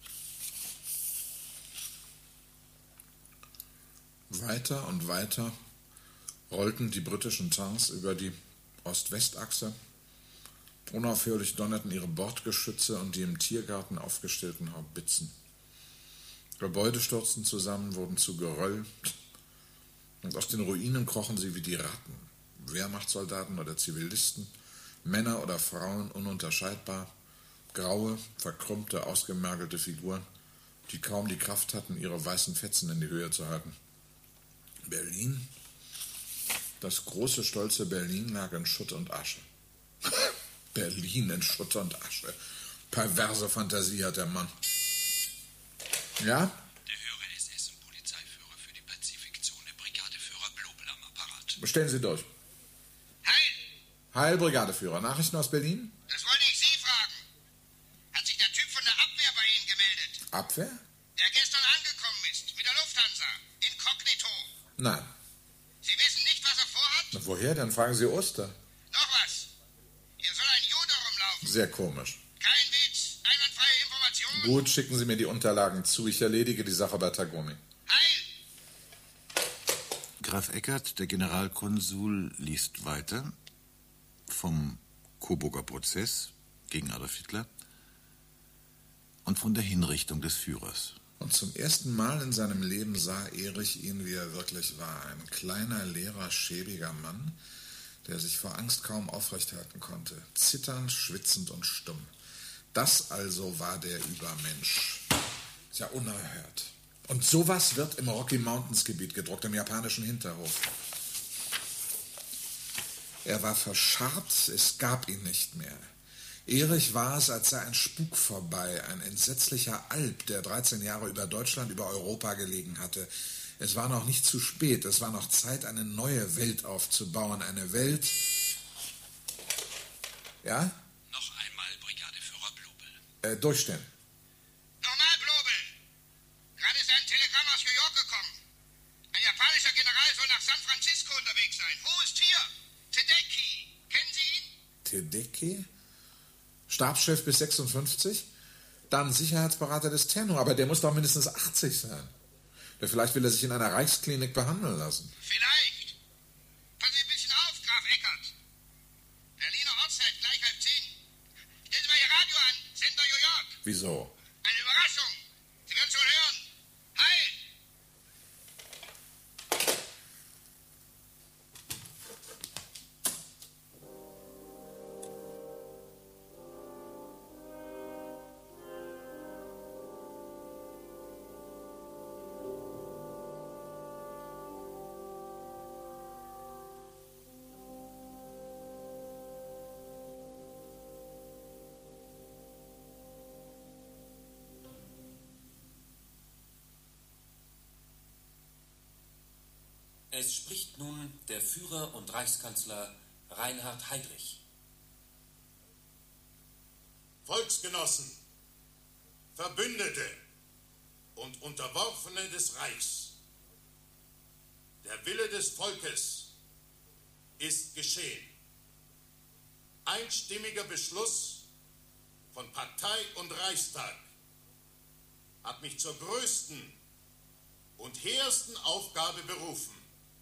Weiter und weiter rollten die britischen Tanks über die Ost-West-Achse. Unaufhörlich donnerten ihre Bordgeschütze und die im Tiergarten aufgestellten Haubitzen. Gebäude stürzten zusammen, wurden zu Geröll, und aus den Ruinen krochen sie wie die Ratten. Wehrmachtssoldaten oder Zivilisten, Männer oder Frauen ununterscheidbar, graue, verkrümmte, ausgemergelte Figuren, die kaum die Kraft hatten, ihre weißen Fetzen in die Höhe zu halten. Berlin, das große, stolze Berlin lag in Schutt und Asche. Berlin in Schutt und Asche. Perverse Fantasie hat der Mann. Ja? Der höhere S S- und Polizeiführer für die Pazifikzone, Brigadeführer Blobel am Apparat. Bestellen Sie durch. Heil! Heil, Brigadeführer. Nachrichten aus Berlin? Das wollte ich Sie fragen. Hat sich der Typ von der Abwehr bei Ihnen gemeldet? Abwehr? Der gestern angekommen ist, mit der Lufthansa. Inkognito. Nein. Sie wissen nicht, was er vorhat? Na, woher? Dann fragen Sie Oster. Noch was. Hier soll ein Jude rumlaufen. Sehr komisch. Kein Witz. Einwandfreie Informationen. Gut, schicken Sie mir die Unterlagen zu. Ich erledige die Sache bei Tagomi. Graf Eckart, der Generalkonsul, liest weiter vom Coburger Prozess gegen Adolf Hitler und von der Hinrichtung des Führers. Und zum ersten Mal in seinem Leben sah Erich ihn, wie er wirklich war. Ein kleiner, leerer, schäbiger Mann, der sich vor Angst kaum aufrecht halten konnte. Zitternd, schwitzend und stumm. Das also war der Übermensch. Ist ja unerhört. Und sowas wird im Rocky Mountains Gebiet gedruckt, im japanischen Hinterhof. Er war verscharrt, es gab ihn nicht mehr. Erich war es, als sei ein Spuk vorbei, ein entsetzlicher Alp, der dreizehn Jahre über Deutschland, über Europa gelegen hatte. Es war noch nicht zu spät, es war noch Zeit, eine neue Welt aufzubauen, eine Welt... Ja? Noch einmal, Brigadeführer Blobel. Äh, durchstellen. Normal, Blobel. Gerade ist ein Telegramm aus New York gekommen. Ein japanischer General soll nach San Francisco unterwegs sein. Wo ist hier? Tedeki. Kennen Sie ihn? Tedeki? Stabschef bis sechsundfünfzig? Dann Sicherheitsberater des Tenno, aber der muss doch mindestens achtzig sein. Ja, vielleicht will er sich in einer Reichsklinik behandeln lassen. Vielleicht. Passen Sie ein bisschen auf, Graf Eckert. Berliner Ortszeit, gleich halb zehn. Stellen Sie mal Ihr Radio an, Sender New York. Wieso? Eine Überraschung. Sie werden schon hören. Heil! Es spricht nun der Führer und Reichskanzler Reinhard Heydrich. Volksgenossen, Verbündete und Unterworfene des Reichs, der Wille des Volkes ist geschehen. Einstimmiger Beschluss von Partei und Reichstag hat mich zur größten und hehrsten Aufgabe berufen.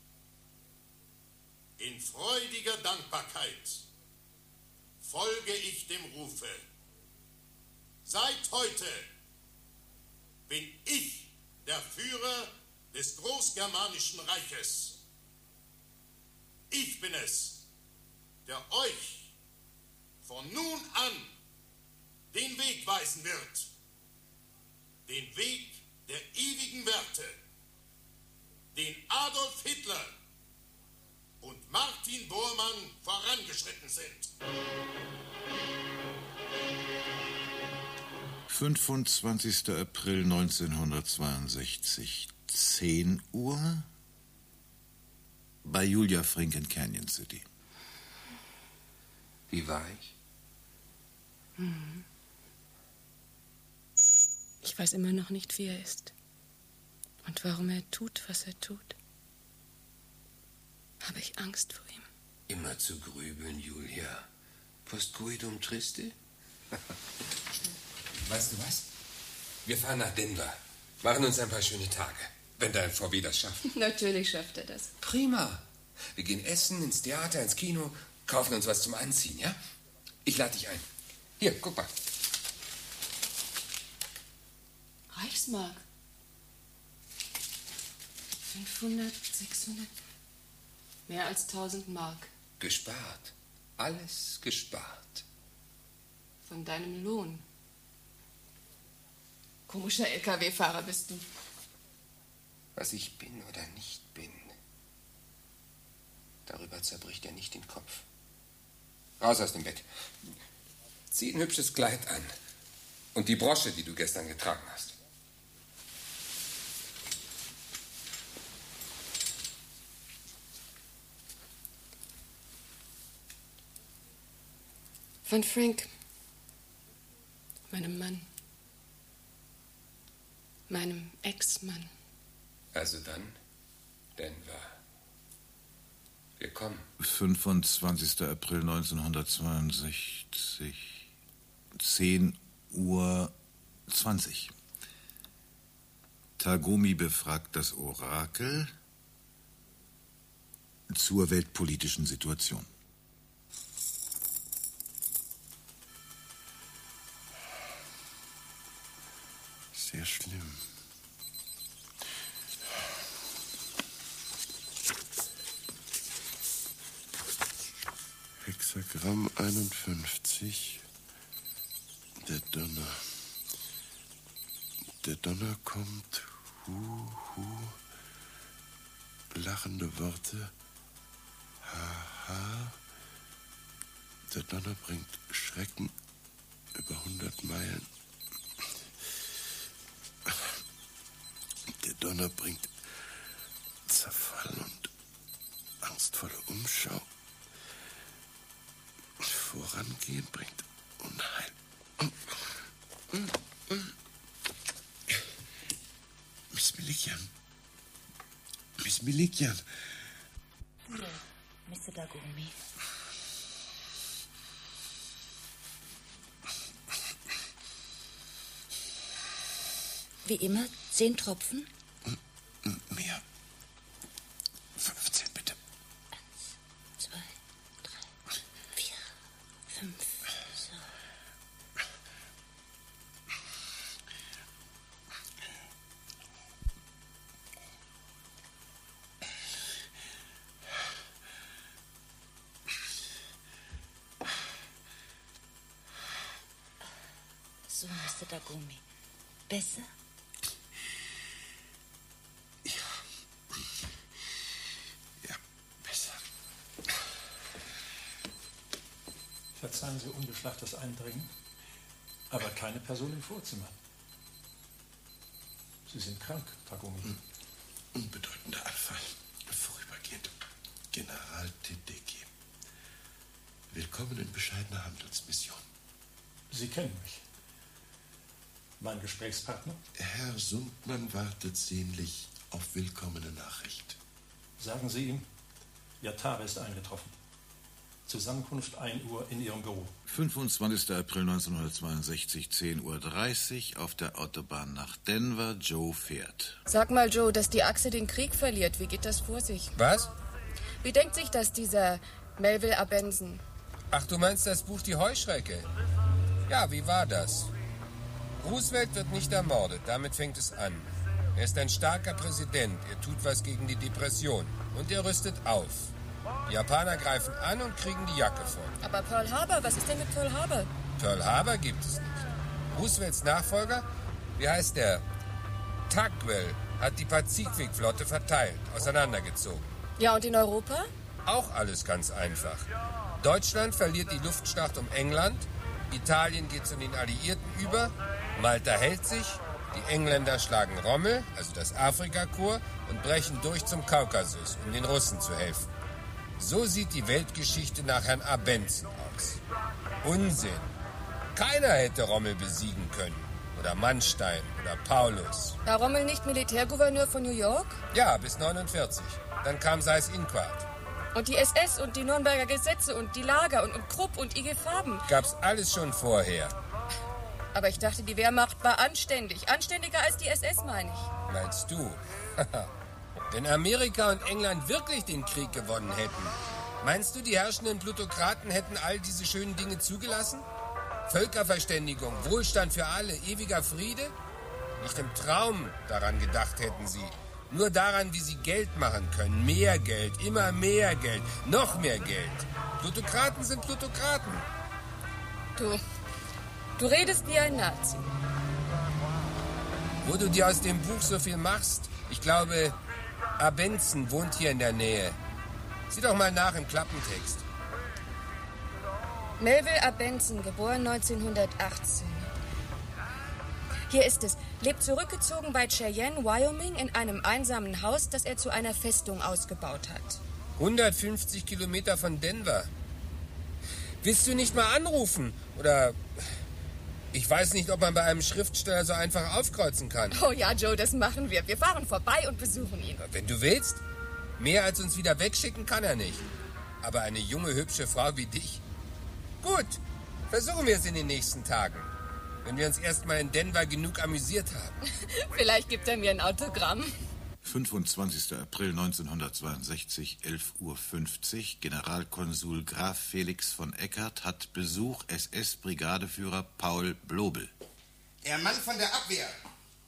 In freudiger Dankbarkeit folge ich dem Rufe. Seit heute bin ich der Führer des Großgermanischen Reiches. Ich bin es, der euch von nun an den Weg weisen wird. Den Weg der ewigen Werte, den Adolf Hitler und Martin Bormann vorangeschritten sind. fünfundzwanzigster April neunzehnhundertzweiundsechzig, zehn Uhr, bei Julia Frink in Canyon City. Wie war ich? Mhm. Ich weiß immer noch nicht, wie er ist. Und warum er tut, was er tut. Habe ich Angst vor ihm. Immer zu grübeln, Julia. Postcoitum triste? Weißt du was? Wir fahren nach Denver. Machen uns ein paar schöne Tage. Wenn dein V W das schafft. Natürlich schafft er das. Prima. Wir gehen essen, ins Theater, ins Kino, kaufen uns was zum Anziehen, ja? Ich lade dich ein. Hier, guck mal. Reichsmark. fünfhundert, sechshundert, mehr als tausend Mark. Gespart. Alles gespart. Von deinem Lohn. Komischer L K W-Fahrer bist du. Was ich bin oder nicht bin, darüber zerbricht er nicht den Kopf. Raus aus dem Bett. Zieh ein hübsches Kleid an. Und die Brosche, die du gestern getragen hast. Von Frank, meinem Mann, meinem Ex-Mann. Also dann, Denver. Wir kommen. fünfundzwanzigster April neunzehnhundertzweiundsechzig, zehn Uhr zwanzig. Tagumi befragt das Orakel zur weltpolitischen Situation. Sehr schlimm. Hexagramm einundfünfzig. Der Donner. Der Donner kommt. Hu, hu. Lachende Worte. Ha, ha. Der Donner bringt Schrecken über hundert Meilen. Der Donner bringt Zerfall und angstvolle Umschau. Vorangehen bringt Unheil. Miss Melikian. Miss Melikian. Hier, Mister Dagumi. Wie immer, zehn Tropfen? Mehr. Fünfzehn, bitte. Eins, zwei, drei, vier, fünf. So. So, Mister Dagumi. Besser? Verzeihen Sie ungeschlachtes Eindringen, aber keine Person im Vorzimmer. Sie sind krank, Tagumi. Unbedeutender Anfall. Vorübergehend. General Tedeki. Willkommen in bescheidener Handelsmission. Sie kennen mich. Mein Gesprächspartner? Herr Sundmann wartet sehnlich auf willkommene Nachricht. Sagen Sie ihm, Yatare ist eingetroffen. Zusammenkunft ein Uhr in Ihrem Büro. fünfundzwanzigster April neunzehnhundertzweiundsechzig, zehn Uhr dreißig, auf der Autobahn nach Denver. Joe fährt. Sag mal, Joe, dass die Achse den Krieg verliert. Wie geht das vor sich? Was? Wie denkt sich das dieser Melville Abenson? Ach, du meinst das Buch Die Heuschrecke? Ja, wie war das? Roosevelt wird nicht ermordet, damit fängt es an. Er ist ein starker Präsident, er tut was gegen die Depression und er rüstet auf. Die Japaner greifen an und kriegen die Jacke voll. Aber Pearl Harbor, was ist denn mit Pearl Harbor? Pearl Harbor gibt es nicht. Roosevelts Nachfolger, wie heißt der? Tugwell hat die Pazifikflotte verteilt, auseinandergezogen. Ja, und in Europa? Auch alles ganz einfach. Deutschland verliert die Luftschlacht um England, Italien geht zu den Alliierten über, Malta hält sich, die Engländer schlagen Rommel, also das Afrikakorps, und brechen durch zum Kaukasus, um den Russen zu helfen. So sieht die Weltgeschichte nach Herrn Abenson aus. Unsinn. Keiner hätte Rommel besiegen können. Oder Manstein oder Paulus. War Rommel nicht Militärgouverneur von New York? Ja, bis neunundvierzig. Dann kam Seyß-Inquart. Und die S S und die Nürnberger Gesetze und die Lager und, und Krupp und I G Farben. Gab's alles schon vorher. Aber ich dachte, die Wehrmacht war anständig. Anständiger als die S S, meine ich. Meinst du? Wenn Amerika und England wirklich den Krieg gewonnen hätten, meinst du, die herrschenden Plutokraten hätten all diese schönen Dinge zugelassen? Völkerverständigung, Wohlstand für alle, ewiger Friede? Nicht im Traum daran gedacht hätten sie. Nur daran, wie sie Geld machen können. Mehr Geld, immer mehr Geld, noch mehr Geld. Plutokraten sind Plutokraten. Du, du redest wie ein Nazi. Wo du dir aus dem Buch so viel machst, ich glaube, Abenson wohnt hier in der Nähe. Sieh doch mal nach im Klappentext. Melville Abenson, geboren neunzehnhundertachtzehn. Hier ist es. Lebt zurückgezogen bei Cheyenne, Wyoming, in einem einsamen Haus, das er zu einer Festung ausgebaut hat. hundertfünfzig Kilometer von Denver. Willst du nicht mal anrufen? Oder ich weiß nicht, ob man bei einem Schriftsteller so einfach aufkreuzen kann. Oh ja, Joe, das machen wir. Wir fahren vorbei und besuchen ihn. Wenn du willst. Mehr als uns wieder wegschicken kann er nicht. Aber eine junge, hübsche Frau wie dich. Gut, versuchen wir es in den nächsten Tagen. Wenn wir uns erst mal in Denver genug amüsiert haben. Vielleicht gibt er mir ein Autogramm. fünfundzwanzigster April neunzehnhundertzweiundsechzig, elf Uhr fünfzig. Generalkonsul Graf Felix von Eckert hat Besuch S S-Brigadeführer Paul Blobel. Der Mann von der Abwehr.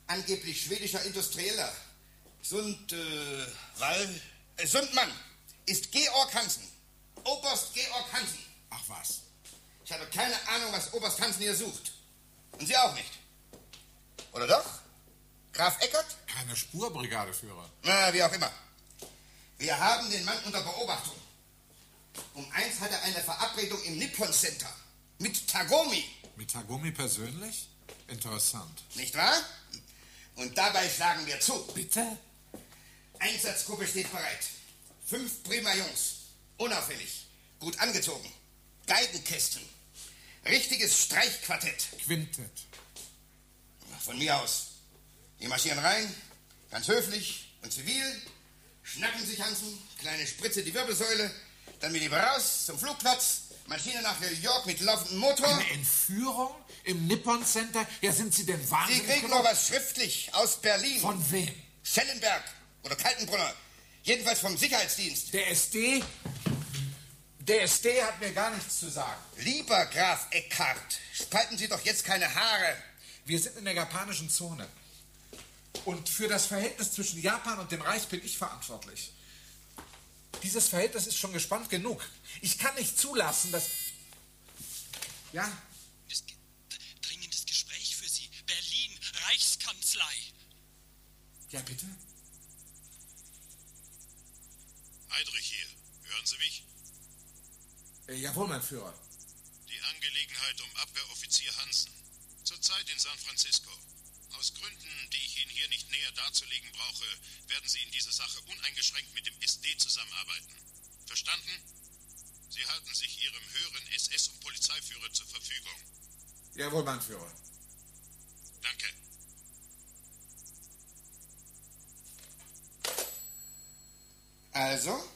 angeblich schwedischer Industrieller, Sund, äh, Wall, äh, Sundmann, ist Georg Hansen. Oberst Georg Hansen. Ach was. Ich habe keine Ahnung, was Oberst Hansen hier sucht. Und Sie auch nicht. Oder doch? Graf Eckert? Keine Spur, Brigadeführer. Na, wie auch immer. Wir haben den Mann unter Beobachtung. Um eins hat er eine Verabredung im Nippon Center. Mit Tagomi. Mit Tagomi persönlich? Interessant. Nicht wahr? Und dabei schlagen wir zu. Bitte? Einsatzgruppe steht bereit. Fünf prima Jungs. Unauffällig. Gut angezogen. Geigenkästen. Richtiges Streichquartett. Quintett. Von mir aus. Die marschieren rein, ganz höflich und zivil, schnappen sich Hansen, kleine Spritze die Wirbelsäule, dann mit ihm raus zum Flugplatz, Maschine nach New York mit laufendem Motor. Eine Entführung im Nippon Center? Ja, sind Sie denn wahnsinnig? Sie kriegen noch was schriftlich aus Berlin. Von wem? Schellenberg oder Kaltenbrunner. Jedenfalls vom Sicherheitsdienst. Der S D? Der S D hat mir gar nichts zu sagen. Lieber Graf Eckhardt, spalten Sie doch jetzt keine Haare. Wir sind in der japanischen Zone. Und für das Verhältnis zwischen Japan und dem Reich bin ich verantwortlich. Dieses Verhältnis ist schon gespannt genug. Ich kann nicht zulassen, dass... Ja? Dringendes Gespräch für Sie. Berlin, Reichskanzlei. Ja, bitte? Heydrich hier. Hören Sie mich? Äh, jawohl, mein Führer. Die Angelegenheit um Abwehroffizier Hansen. Zurzeit in San Francisco. Aus Gründen, die ich Ihnen hier nicht näher darzulegen brauche, werden Sie in dieser Sache uneingeschränkt mit dem S D zusammenarbeiten. Verstanden? Sie halten sich Ihrem höheren S S- und Polizeiführer zur Verfügung. Jawohl, mein Führer. Danke. Also?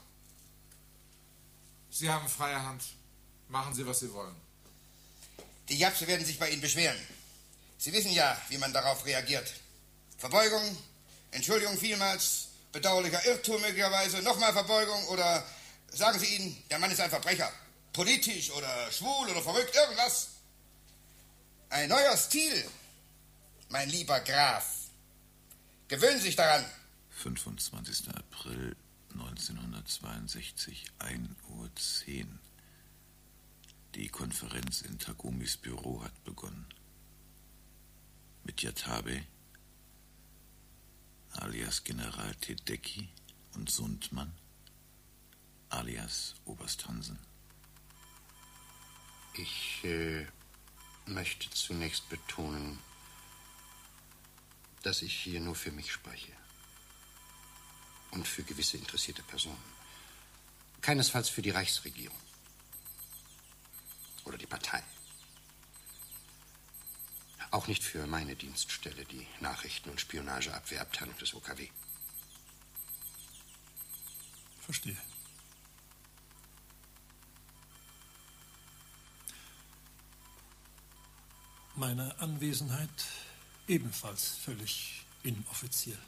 Sie haben freie Hand. Machen Sie, was Sie wollen. Die Japse werden sich bei Ihnen beschweren. Sie wissen ja, wie man darauf reagiert. Verbeugung, Entschuldigung vielmals, bedauerlicher Irrtum möglicherweise, nochmal Verbeugung oder sagen Sie ihnen, der Mann ist ein Verbrecher. Politisch oder schwul oder verrückt, irgendwas. Ein neuer Stil, mein lieber Graf. Gewöhnen Sie sich daran. fünfundzwanzigster April neunzehnhundertzweiundsechzig, ein Uhr zehn. Die Konferenz in Tagomis Büro hat begonnen. Mit Yatabe, alias General Tedeki, und Sundmann, alias Oberst Hansen. Ich äh, möchte zunächst betonen, dass ich hier nur für mich spreche. Und für gewisse interessierte Personen. Keinesfalls für die Reichsregierung. Oder die Partei. Auch nicht für meine Dienststelle, die Nachrichten- und Spionageabwehrabteilung des O K W. Verstehe. Meine Anwesenheit ebenfalls völlig inoffiziell.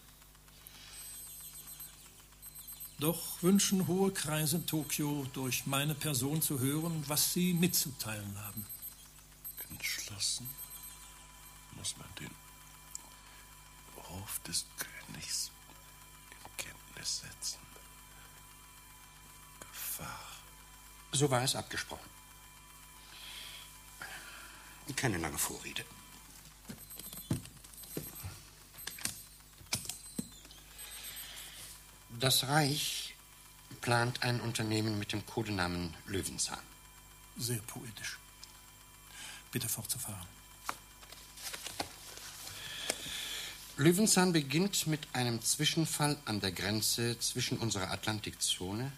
Doch wünschen hohe Kreise in Tokio, durch meine Person zu hören, was sie mitzuteilen haben. Entschlossen muss man den Ruf des Königs in Kenntnis setzen. Gefahr. So war es abgesprochen. Keine lange Vorrede. Das Reich plant ein Unternehmen mit dem Codenamen Löwenzahn. Sehr poetisch. Bitte fortzufahren. Löwenzahn beginnt mit einem Zwischenfall an der Grenze zwischen unserer Atlantikzone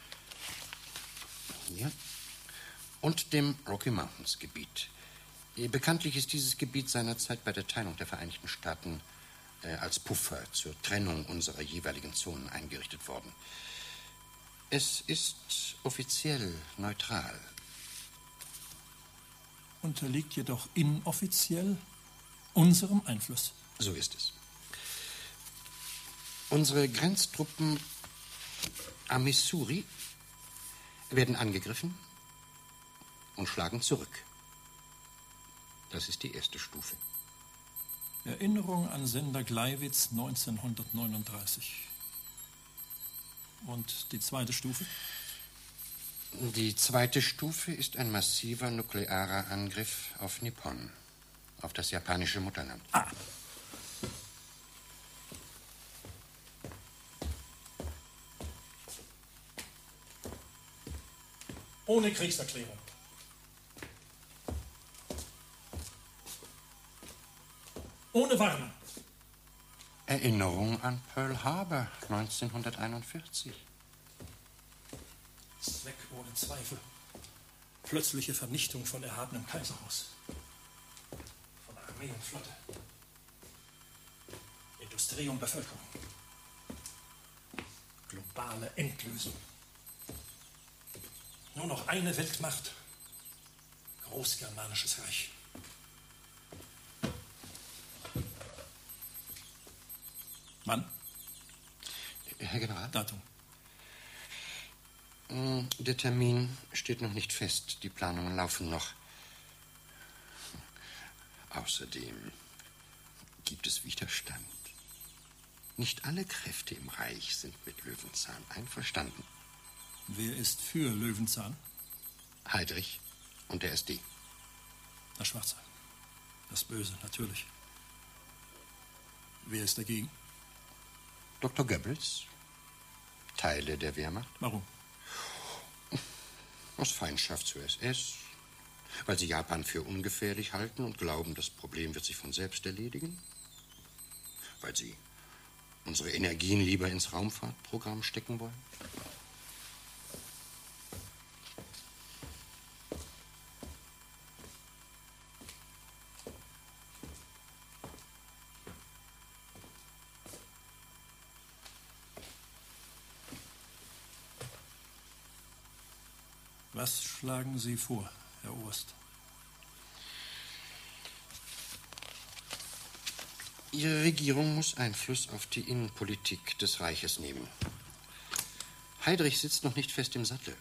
hier und dem Rocky Mountains Gebiet. Bekanntlich ist dieses Gebiet seinerzeit bei der Teilung der Vereinigten Staaten äh, als Puffer zur Trennung unserer jeweiligen Zonen eingerichtet worden. Es ist offiziell neutral. Unterliegt jedoch inoffiziell unserem Einfluss. So ist es. Unsere Grenztruppen am Missouri werden angegriffen und schlagen zurück. Das ist die erste Stufe. Erinnerung an Sender Gleiwitz neunzehnhundertneununddreißig. Und die zweite Stufe? Die zweite Stufe ist ein massiver nuklearer Angriff auf Nippon, auf das japanische Mutterland. Ah. Ohne Kriegserklärung. Ohne Warnung. Erinnerung an Pearl Harbor neunzehnhunderteinundvierzig. Zweck ohne Zweifel. Plötzliche Vernichtung von erhabenem Kaiserhaus. Von Armee und Flotte. Industrie und Bevölkerung. Globale Endlösung. Nur noch eine Weltmacht. Großgermanisches Reich. Wann? Herr General? Datum. Der Termin steht noch nicht fest. Die Planungen laufen noch. Außerdem gibt es Widerstand. Nicht alle Kräfte im Reich sind mit Löwenzahn einverstanden. Wer ist für Löwenzahn? Heydrich und der S D. Das Schwarze. Das Böse, natürlich. Wer ist dagegen? Doktor Goebbels. Teile der Wehrmacht. Warum? Aus Feindschaft zur S S. Weil sie Japan für ungefährlich halten und glauben, das Problem wird sich von selbst erledigen. Weil sie unsere Energien lieber ins Raumfahrtprogramm stecken wollen. Was schlagen Sie vor, Herr Oberst? Ihre Regierung muss Einfluss auf die Innenpolitik des Reiches nehmen. Heydrich sitzt noch nicht fest im Sattel.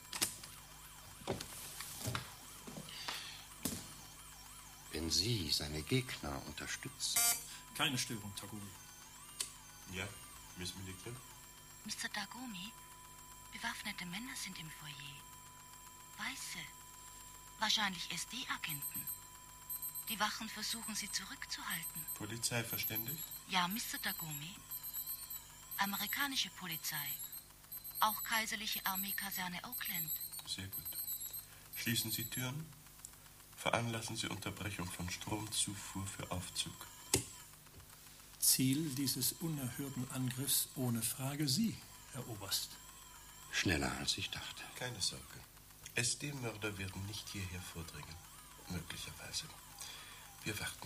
Wenn Sie seine Gegner unterstützen. Keine Störung, Tagumi. Ja, Miss Millicent? Mister Tagumi, bewaffnete Männer sind im Foyer. Weiße. Wahrscheinlich S D-Agenten. Die Wachen versuchen, sie zurückzuhalten. Polizei verständigt? Ja, Mister Tagumi. Amerikanische Polizei. Auch Kaiserliche Armeekaserne Oakland. Sehr gut. Schließen Sie Türen. Veranlassen Sie Unterbrechung von Stromzufuhr für Aufzug. Ziel dieses unerhörten Angriffs ohne Frage Sie, Herr Oberst. Schneller als ich dachte. Keine Sorge. S D-Mörder werden nicht hierher vordringen. Möglicherweise. Wir warten.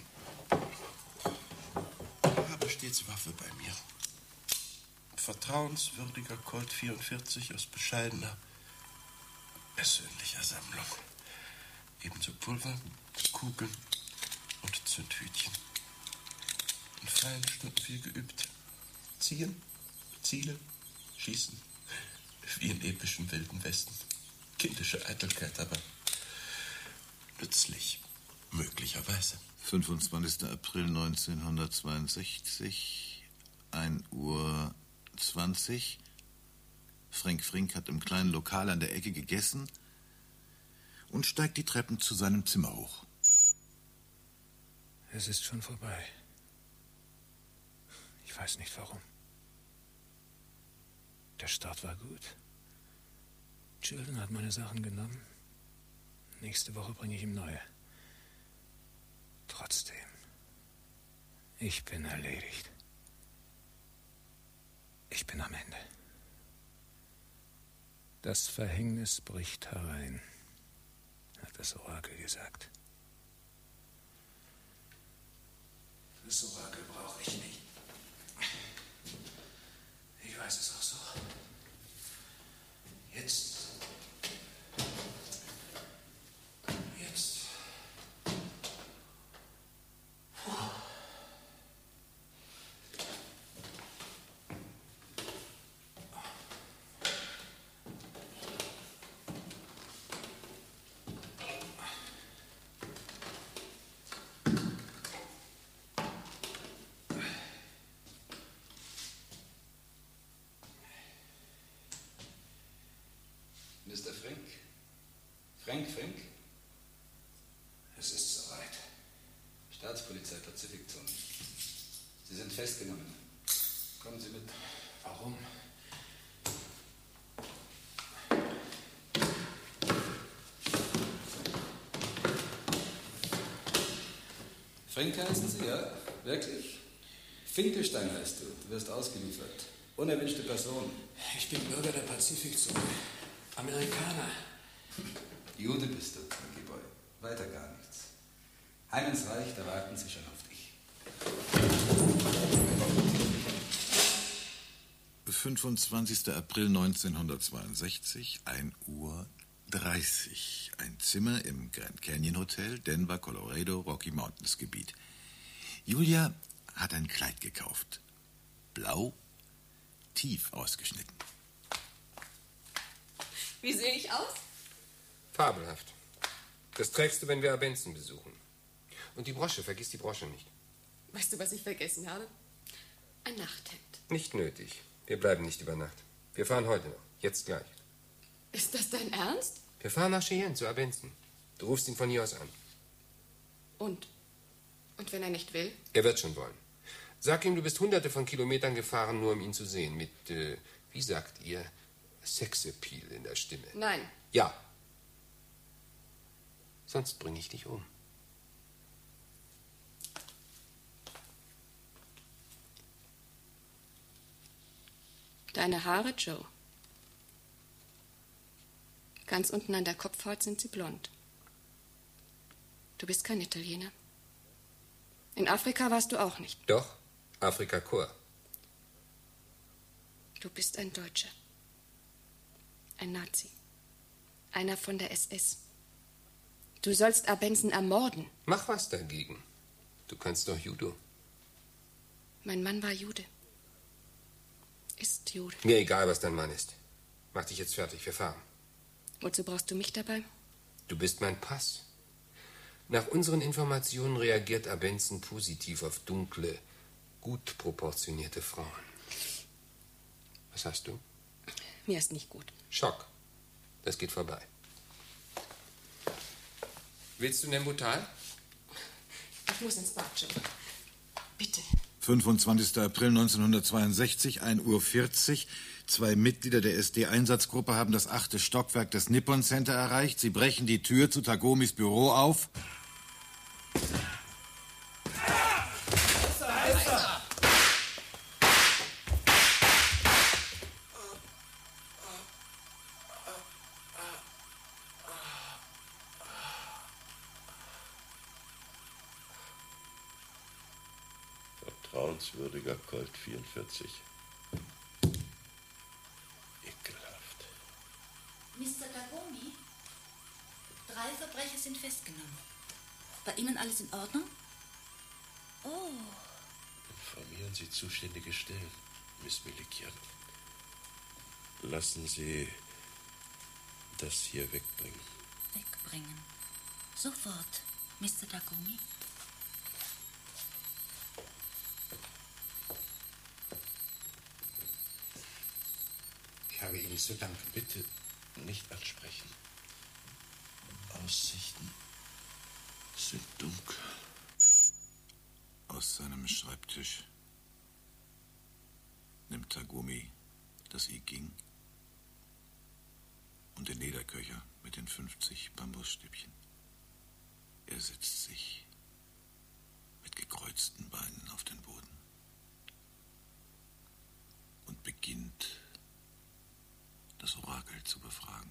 Ich habe stets Waffe bei mir. Vertrauenswürdiger Colt vierundvierzig aus bescheidener, persönlicher Sammlung. Ebenso Pulver, Kugeln und Zündhütchen. In freien Stunden viel geübt. Ziehen, Ziele, schießen. Wie in epischen Wilden Westen. Kindische Eitelkeit, aber nützlich. Möglicherweise. fünfundzwanzigster April neunzehnhundertzweiundsechzig, ein Uhr zwanzig. Frank Frink hat im kleinen Lokal an der Ecke gegessen und steigt die Treppen zu seinem Zimmer hoch. Es ist schon vorbei. Ich weiß nicht warum. Der Start war gut. Childen hat meine Sachen genommen. Nächste Woche bringe ich ihm neue. Trotzdem, ich bin erledigt. Ich bin am Ende. Das Verhängnis bricht herein, hat das Orakel gesagt. Das Orakel brauche ich nicht. Ich weiß es auch so. Jetzt. Jetzt. Puh. Frank, Frank? Es ist soweit. Staatspolizei Pazifikzone. Sie sind festgenommen. Kommen Sie mit. Warum? Frank heißen Sie, ja? Wirklich? Finkelstein heißt du. Du wirst ausgeliefert. Unerwünschte Person. Ich bin Bürger der Pazifikzone. Amerikaner. Jude bist du, Frankie Boy. Weiter gar nichts. Heim ins Reich, da warten sie schon auf dich. fünfundzwanzigster April neunzehnhundertzweiundsechzig, ein Uhr dreißig. Ein Zimmer im Grand Canyon Hotel, Denver, Colorado, Rocky Mountains Gebiet. Julia hat ein Kleid gekauft. Blau, tief ausgeschnitten. Wie sehe ich aus? Fabelhaft. Das trägst du, wenn wir Abenzen besuchen. Und die Brosche, vergiss die Brosche nicht. Weißt du, was ich vergessen habe? Ein Nachthemd. Nicht nötig. Wir bleiben nicht über Nacht. Wir fahren heute noch. Jetzt gleich. Ist das dein Ernst? Wir fahren nach Cheyenne zu Abenzen. Du rufst ihn von hier aus an. Und? Und wenn er nicht will? Er wird schon wollen. Sag ihm, du bist hunderte von Kilometern gefahren, nur um ihn zu sehen. Mit, äh, wie sagt ihr, Sexappeal in der Stimme. Nein. Ja. Sonst bringe ich dich um. Deine Haare, Joe. Ganz unten an der Kopfhaut sind sie blond. Du bist kein Italiener. In Afrika warst du auch nicht. Doch, Afrika Korps. Du bist ein Deutscher. Ein Nazi. Einer von der S S. Du sollst Abenzen ermorden. Mach was dagegen. Du kannst doch Judo. Mein Mann war Jude. Ist Jude. Mir egal, was dein Mann ist. Mach dich jetzt fertig, wir fahren. Wozu brauchst du mich dabei? Du bist mein Pass. Nach unseren Informationen reagiert Abenzen positiv auf dunkle, gut proportionierte Frauen. Was hast du? Mir ist nicht gut. Schock. Das geht vorbei. Willst du Nembutal? Ich muss ins Bad, Joe. Bitte. fünfundzwanzigster April neunzehnhundertzweiundsechzig, ein Uhr vierzig. Zwei Mitglieder der S D-Einsatzgruppe haben das achte Stockwerk des Nippon Center erreicht. Sie brechen die Tür zu Tagomis Büro auf. Vertrauenswürdiger Colt vierundvierzig. Ekelhaft. Mister Tagomi, drei Verbrecher sind festgenommen. Bei Ihnen alles in Ordnung? Oh. Informieren Sie zuständige Stellen, Miss Milikian. Lassen Sie das hier wegbringen. Wegbringen. Sofort, Mister Tagomi. Ich habe Ihnen zu danken. Bitte nicht ansprechen. Aussichten sind dunkel. Aus seinem Schreibtisch nimmt Tagomi das I Ging und den Lederköcher mit den fünfzig Bambusstübchen. Er setzt sich mit gekreuzten Beinen auf den Boden und beginnt, das Orakel zu befragen.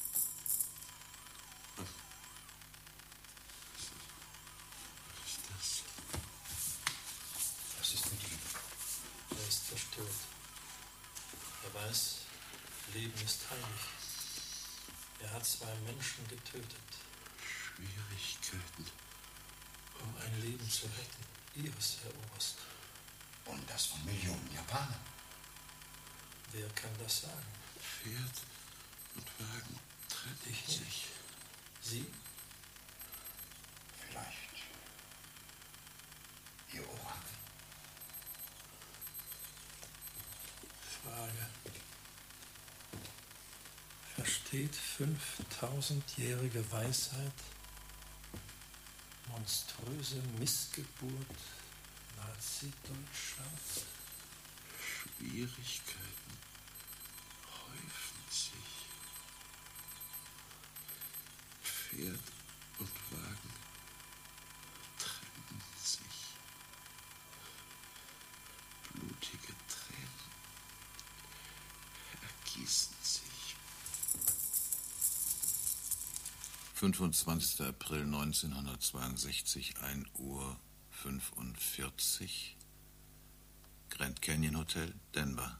Was ist das? Was ist mit ihm? Er ist verstört. Er weiß, Leben ist heilig. Er hat zwei Menschen getötet. Schwierigkeiten. Um ein Leben zu retten. Ihres, Herr Oberst. Und das von Millionen Japanern. Wer kann das sagen? Pferd und Wagen trennen Ich sich. nicht. Sie? Vielleicht Ihr Orakel. Frage. Verstehe. steht fünftausendjährige Weisheit, monströse Missgeburt, Nazi-Deutschland. Schwierigkeiten häufen sich. Pferd und Wagen trennen sich. Blutige Tränen ergießen sich. fünfundzwanzigster April neunzehnhundertzweiundsechzig, ein Uhr fünfundvierzig. Grand Canyon Hotel, Denver.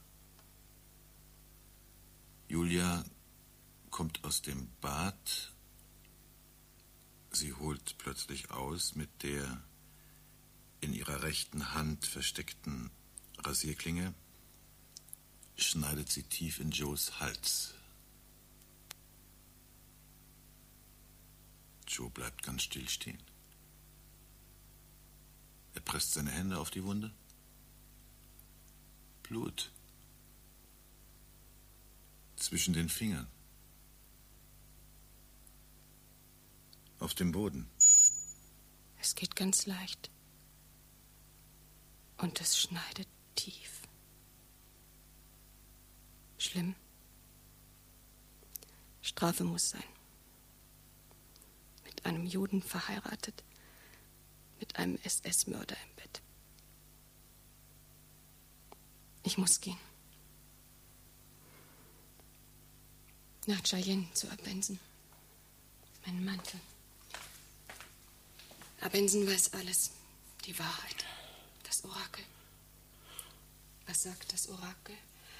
Julia kommt aus dem Bad. Sie holt plötzlich aus mit der in ihrer rechten Hand versteckten Rasierklinge, schneidet sie tief in Joes Hals. Joe bleibt ganz still stehen. Er presst seine Hände auf die Wunde. Blut. Zwischen den Fingern. Auf dem Boden. Es geht ganz leicht. Und es schneidet tief. Schlimm. Strafe muss sein. Mit einem Juden verheiratet. Mit einem S S-Mörder im Bett. Ich muss gehen. Nach Cheyenne zu Abensen. Mein Mantel. Abensen weiß alles. Die Wahrheit. Das Orakel. Was sagt das Orakel?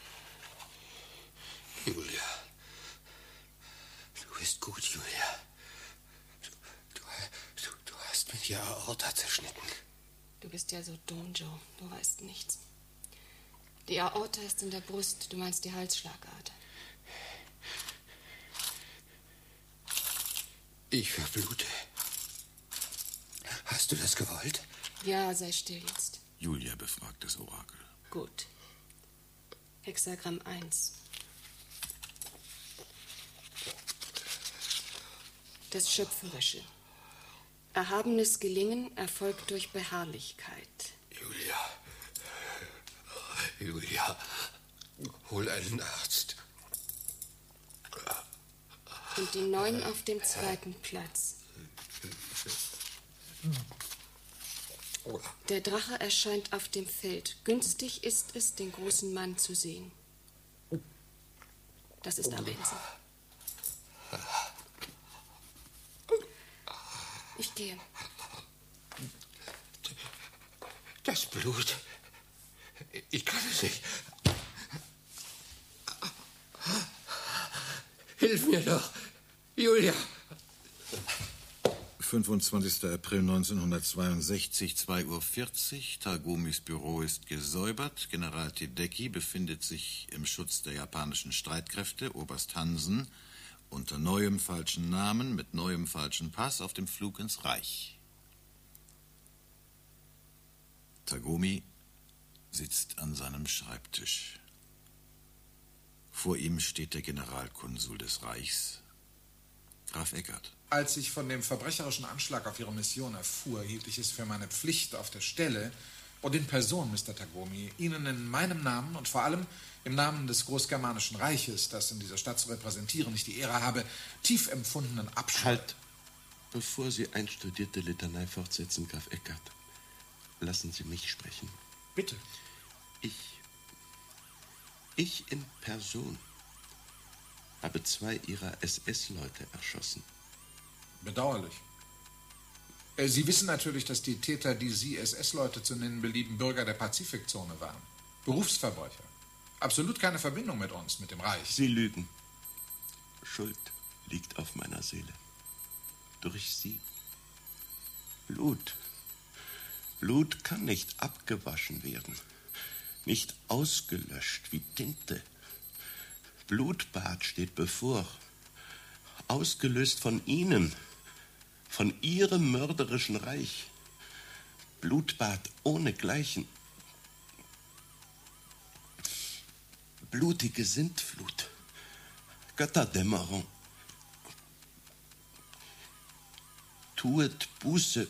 Julia. Du bist gut, Julia. Du, du, du, du hast mir die Aorta zerschnitten. Du bist ja so dumm, Joe. Du weißt nichts. Die Aorta ist in der Brust. Du meinst die Halsschlagader. Ich verblute. Hast du das gewollt? Ja, sei still jetzt. Julia befragt das Orakel. Gut. Hexagramm eins. Das Schöpferische. Erhabenes Gelingen erfolgt durch Beharrlichkeit. Julia. Julia. Hol einen Arzt. Und die Neun auf dem zweiten Platz. Der Drache erscheint auf dem Feld. Günstig ist es, den großen Mann zu sehen. Das ist Abensen. Ich gehe. Das Blut. Ich kann es nicht. Hilf mir doch, Julia. fünfundzwanzigster April neunzehnhundertzweiundsechzig, zwei Uhr vierzig. Tagomis Büro ist gesäubert. General Tedecki befindet sich im Schutz der japanischen Streitkräfte. Oberst Hansen unter neuem falschen Namen mit neuem falschen Pass auf dem Flug ins Reich. Tagomi sitzt an seinem Schreibtisch. Vor ihm steht der Generalkonsul des Reichs, Graf Eckert. Als ich von dem verbrecherischen Anschlag auf Ihre Mission erfuhr, hielt ich es für meine Pflicht auf der Stelle und in Person, Mister Tagomi, Ihnen in meinem Namen und vor allem im Namen des Großgermanischen Reiches, das in dieser Stadt zu repräsentieren ich die Ehre habe, tief empfundenen Abscheu... Halt! Bevor Sie einstudierte Litanei fortsetzen, Graf Eckert, lassen Sie mich sprechen. Bitte. Ich, ich in Person habe zwei Ihrer S S-Leute erschossen. Bedauerlich. Äh, Sie wissen natürlich, dass die Täter, die Sie S S-Leute zu nennen belieben, Bürger der Pazifikzone waren. Berufsverbrecher. Absolut keine Verbindung mit uns, mit dem Reich. Sie lügen. Schuld liegt auf meiner Seele. Durch Sie. Blut. Blut kann nicht abgewaschen werden. Nicht ausgelöscht wie Tinte. Blutbad steht bevor. Ausgelöst von Ihnen. Von Ihrem mörderischen Reich. Blutbad ohnegleichen. Blutige Sintflut. Götterdämmerung. Tuet Buße.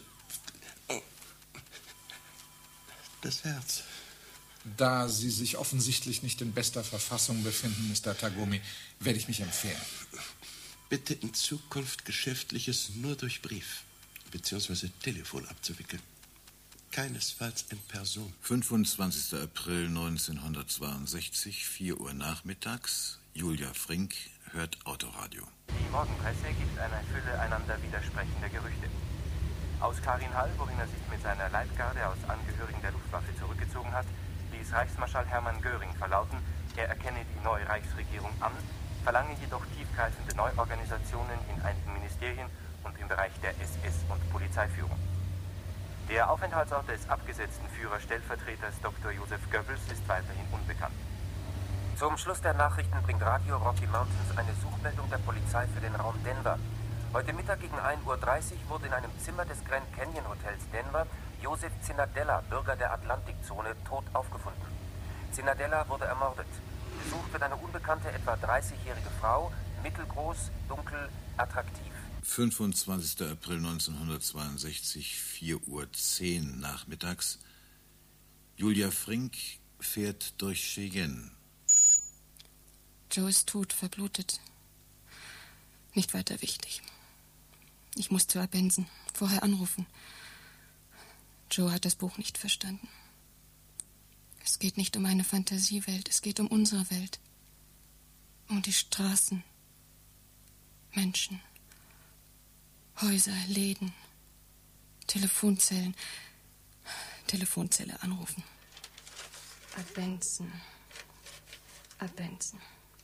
Das Herz. Da Sie sich offensichtlich nicht in bester Verfassung befinden, Mister Tagomi, werde ich mich empfehlen. Bitte in Zukunft Geschäftliches nur durch Brief bzw. Telefon abzuwickeln. Keinesfalls in Person. fünfundzwanzigster April neunzehnhundertzweiundsechzig, vier Uhr nachmittags. Julia Frink hört Autoradio. Die Morgenpresse gibt eine Fülle einander widersprechender Gerüchte. Aus Klarinhall, worin er sich mit seiner Leibgarde aus Angehörigen der Luftwaffe zurückgezogen hat, ließ Reichsmarschall Hermann Göring verlauten, er erkenne die neue Reichsregierung an, verlange jedoch tiefgreifende Neuorganisationen in einigen Ministerien und im Bereich der S S- und Polizeiführung. Der Aufenthaltsort des abgesetzten Führerstellvertreters Doktor Josef Goebbels ist weiterhin unbekannt. Zum Schluss der Nachrichten bringt Radio Rocky Mountains eine Suchmeldung der Polizei für den Raum Denver. Heute Mittag gegen ein Uhr dreißig wurde in einem Zimmer des Grand Canyon Hotels Denver Josef Zinadella, Bürger der Atlantikzone, tot aufgefunden. Zinadella wurde ermordet. Gesucht wird eine unbekannte, etwa dreißigjährige Frau, mittelgroß, dunkel, attraktiv. fünfundzwanzigster April neunzehnhundertzweiundsechzig, vier Uhr zehn nachmittags. Julia Frink fährt durch Cheyenne. Joe ist tot, verblutet. Nicht weiter wichtig. Ich muss zu Abensen, vorher anrufen. Joe hat das Buch nicht verstanden. Es geht nicht um eine Fantasiewelt, es geht um unsere Welt. Um die Straßen, Menschen, Häuser, Läden, Telefonzellen. Telefonzelle anrufen. Abensen. Abensen.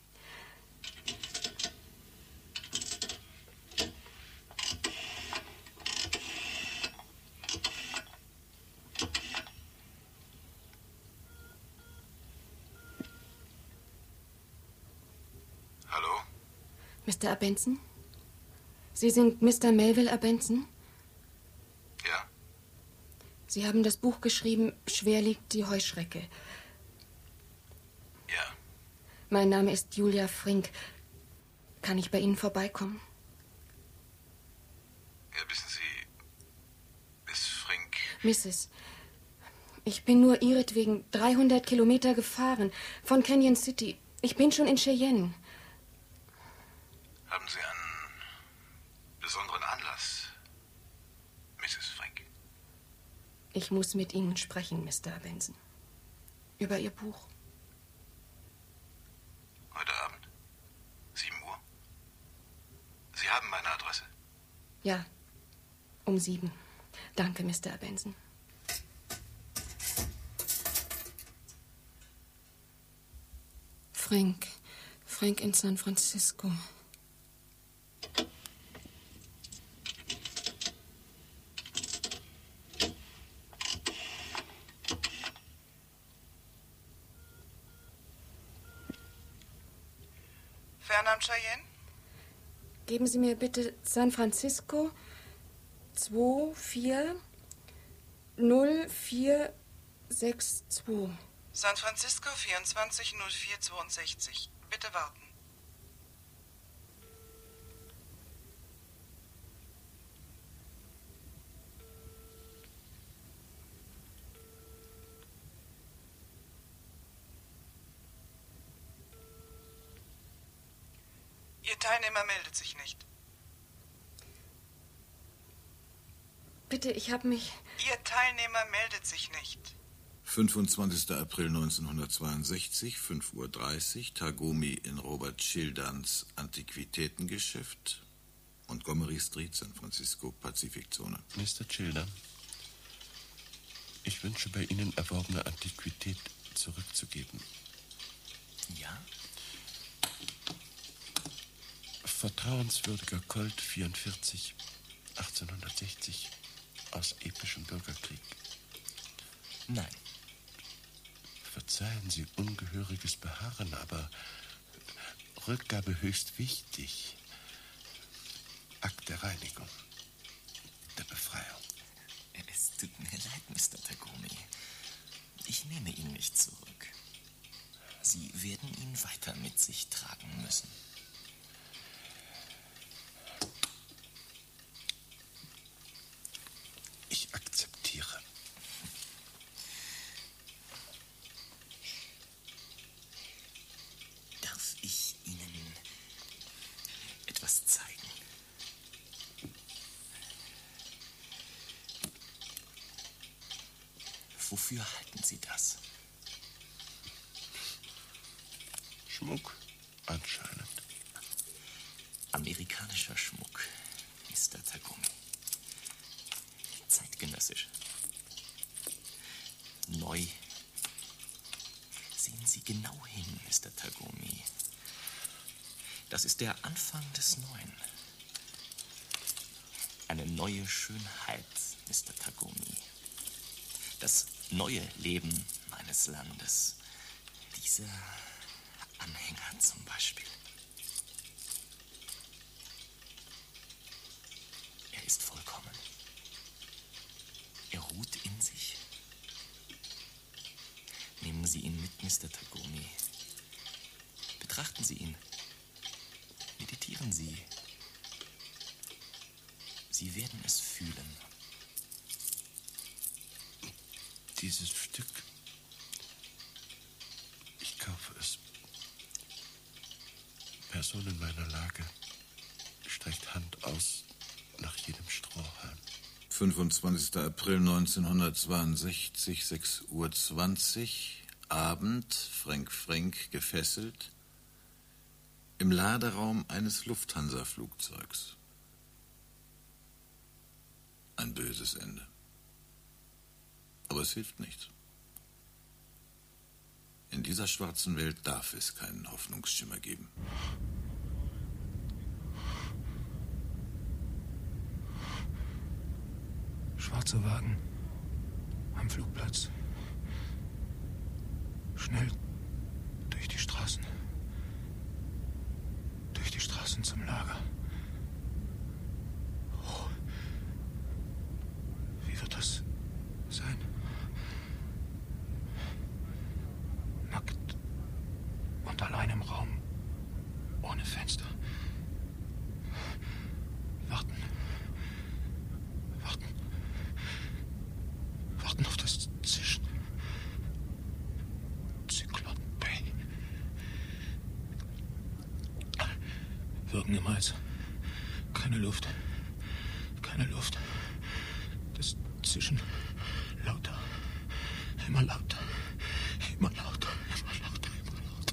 Hallo? Mister Abensen? Sie sind Mister Melville Abensen? Ja. Sie haben das Buch geschrieben, Schwer liegt die Heuschrecke. Ja. Mein Name ist Julia Frink. Kann ich bei Ihnen vorbeikommen? Ja, wissen Sie, Miss Frink. Misses Ich bin nur ihretwegen dreihundert Kilometer gefahren. Von Canyon City. Ich bin schon in Cheyenne. Haben Sie einen besonderen Anlass, Misses Frink? Ich muss mit Ihnen sprechen, Mister Abensen. Über Ihr Buch. Heute Abend? Sieben Uhr? Sie haben meine Adresse? Ja, um sieben. Danke, Mister Abensen. Frank. Frank in San Francisco. Fernand Cheyenne? Geben Sie mir bitte San Francisco zwei vier null vier sechs zwei. San Francisco vierundzwanzig null vier zweiundsechzig. Bitte warten. Ihr Teilnehmer meldet sich nicht. Bitte, ich habe mich... Ihr Teilnehmer meldet sich nicht. fünfundzwanzigster April neunzehnhundertzweiundsechzig, fünf Uhr dreißig, Tagomi in Robert Childans Antiquitätengeschäft, Montgomery Street, San Francisco, Pazifikzone. Mister Childan, ich wünsche bei Ihnen erworbene Antiquität zurückzugeben. Ja? Vertrauenswürdiger Colt vierundvierzig, achtzehnhundertsechzig, aus epischem Bürgerkrieg. Nein. Verzeihen Sie ungehöriges Beharren, aber Rückgabe höchst wichtig. Akt der Reinigung, der Befreiung. Es tut mir leid, Mister Tagomi. Ich nehme ihn nicht zurück. Sie werden ihn weiter mit sich tragen müssen. Wofür halten Sie das? Schmuck, anscheinend. Amerikanischer Schmuck, Mister Tagumi. Zeitgenössisch. Neu. Sehen Sie genau hin, Mister Tagumi. Das ist der Anfang des Neuen. Eine neue Schönheit, Mister Tagumi. Das neue Leben meines Landes. Dieser Anhänger zum Beispiel. Er ist vollkommen. Er ruht in sich. Nehmen Sie ihn mit, Mister Tagumi. Betrachten Sie ihn. Meditieren Sie. Sie werden es fühlen. Dieses Stück, ich kaufe es. Person in meiner Lage streckt Hand aus nach jedem Strohhalm. fünfundzwanzigster April neunzehnhundertzweiundsechzig, sechs Uhr zwanzig, Abend, Frank Frank gefesselt, im Laderaum eines Lufthansa-Flugzeugs. Ein böses Ende. Aber es hilft nichts. In dieser schwarzen Welt darf es keinen Hoffnungsschimmer geben. Schwarze Wagen am Flugplatz. Schnell durch die Straßen. Durch die Straßen zum Lager. Oh. Wie wird das sein? Nackt und allein im Raum. Ohne Fenster. Warten. Warten. Warten auf das Zischen. Zyklon Bay. Wirken im Hals. Keine Luft. Keine Luft. Das Zischen lauter. Immer lauter. Immer lauter. Immer lauter. Immer lauter.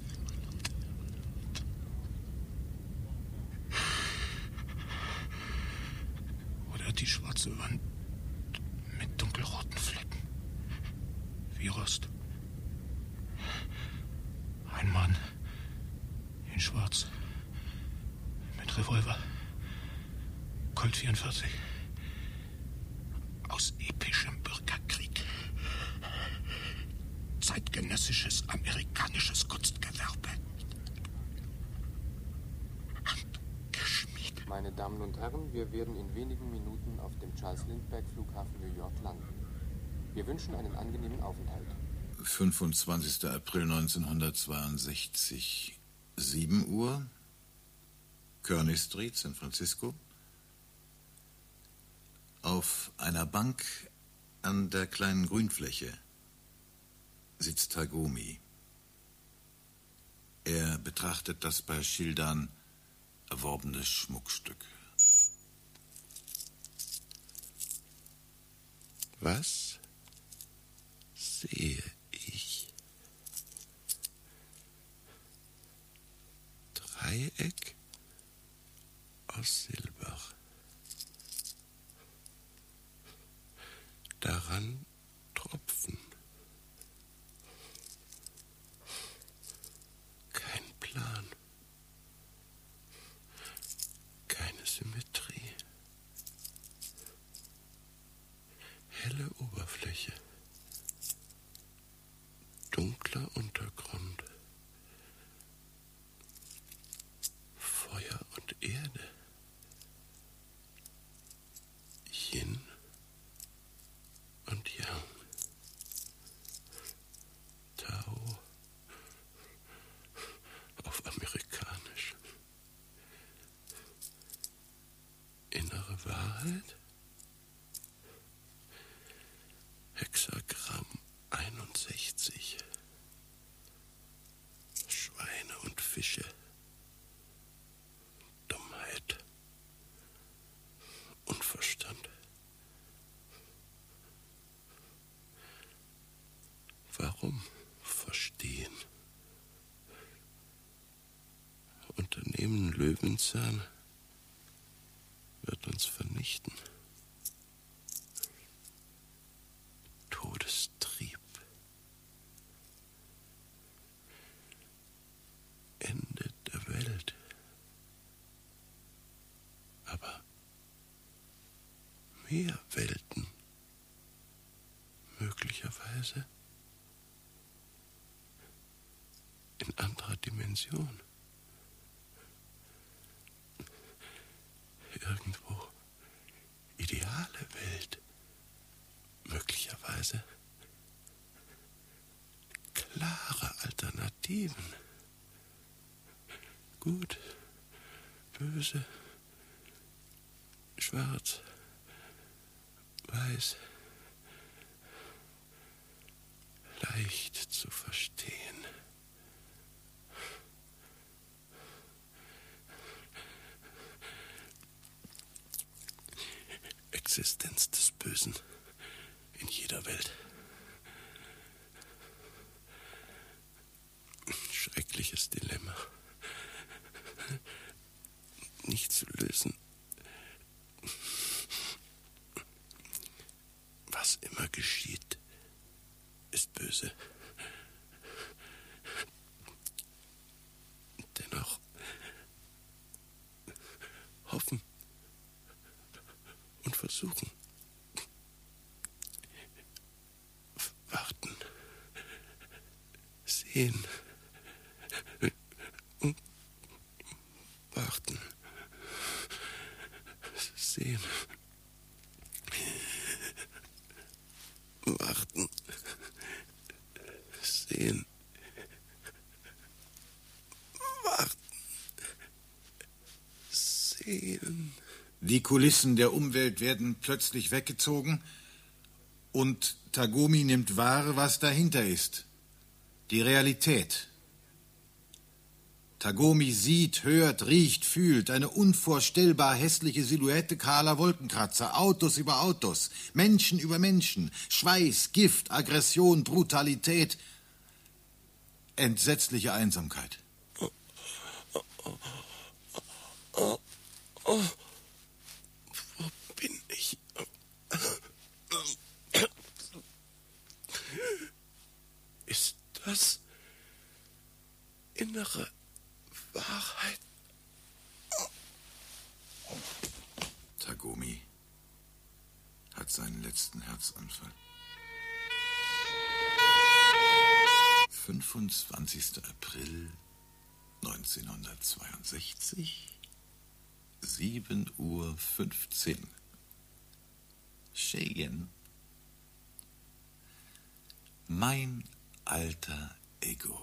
Oder die schwarze Wand mit dunkelroten Flecken. Wie Rost. Ein Mann in Schwarz. Mit Revolver. Colt vierundvierzig. Aus epischem Bürgerkrieg. Zeitgenössisches amerikanisches Kunstgewerbe. Handgeschmiedet. Meine Damen und Herren, wir werden in wenigen Minuten auf dem Charles-Lindbergh-Flughafen New York landen. Wir wünschen einen angenehmen Aufenthalt. fünfundzwanzigster April neunzehnhundertzweiundsechzig, sieben Uhr, Kearny Street, San Francisco. Auf einer Bank an der kleinen Grünfläche sitzt Tagumi. Er betrachtet das bei Schildern erworbene Schmuckstück. Was sehe ich? Dreieck aus Silber. Daran Tropfen. Kein Plan. Keine Symmetrie. Helle Oberfläche. Dunkler Untergrund. Feuer und Erde. Yin und Yang. Tao auf Amerikanisch. Innere Wahrheit. Hexagramm einundsechzig. Schweine und Fische. Dummheit. Unverstand. Warum verstehen? Unternehmen Löwenzahn wird uns vernichten. Todestrieb. Ende der Welt. Aber mehr Welten. Möglicherweise in anderer Dimension. Irgendwo ideale Welt. Möglicherweise klare Alternativen. Gut, böse, schwarz, weiß. Leicht zu verstehen. Existenz des Bösen in jeder Welt. Schreckliches Dilemma. Nicht zu lösen. Was immer geschieht, ist böse. Dennoch hoffen und versuchen. Warten. Sehen. Warten. Sehen. Warten. Sehen. Warten. Sehen. Die Kulissen der Umwelt werden plötzlich weggezogen und Tagomi nimmt wahr, was dahinter ist. Die Realität. Tagomi sieht, hört, riecht, fühlt eine unvorstellbar hässliche Silhouette kahler Wolkenkratzer, Autos über Autos, Menschen über Menschen, Schweiß, Gift, Aggression, Brutalität, entsetzliche Einsamkeit. Oh, oh, oh, oh, oh. Wo bin ich? Ist das innere Wahrheit? Tagomi hat seinen letzten Herzanfall. fünfundzwanzigster April neunzehnhundertzweiundsechzig, sieben Uhr fünfzehn. Cheyenne. Mein alter Ego.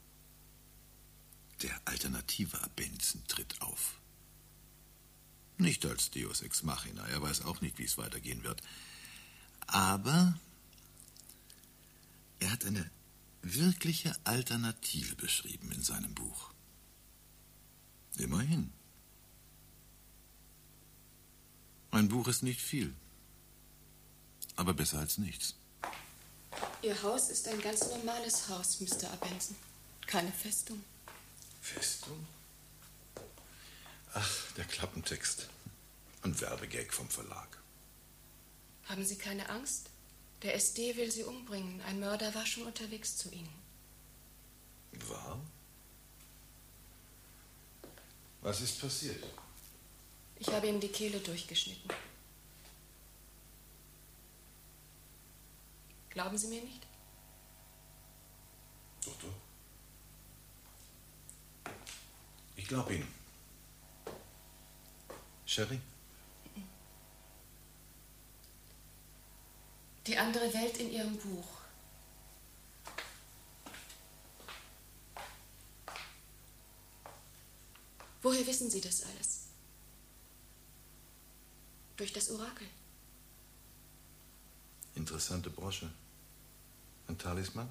Der alternative Abenzen tritt auf. Nicht als Deus Ex Machina, er weiß auch nicht, wie es weitergehen wird. Aber er hat eine wirkliche Alternative beschrieben in seinem Buch. Immerhin. Ein Buch ist nicht viel, aber besser als nichts. Ihr Haus ist ein ganz normales Haus, Mister Abenson. Keine Festung. Festung? Ach, der Klappentext. Ein Werbegag vom Verlag. Haben Sie keine Angst? Der S D will Sie umbringen. Ein Mörder war schon unterwegs zu Ihnen. War? Was ist passiert? Ich habe ihm die Kehle durchgeschnitten. Glauben Sie mir nicht? Doch, doch. Ich glaube Ihnen. Sherry? Die andere Welt in Ihrem Buch. Woher wissen Sie das alles? Durch das Orakel. Interessante Brosche. Ein Talisman?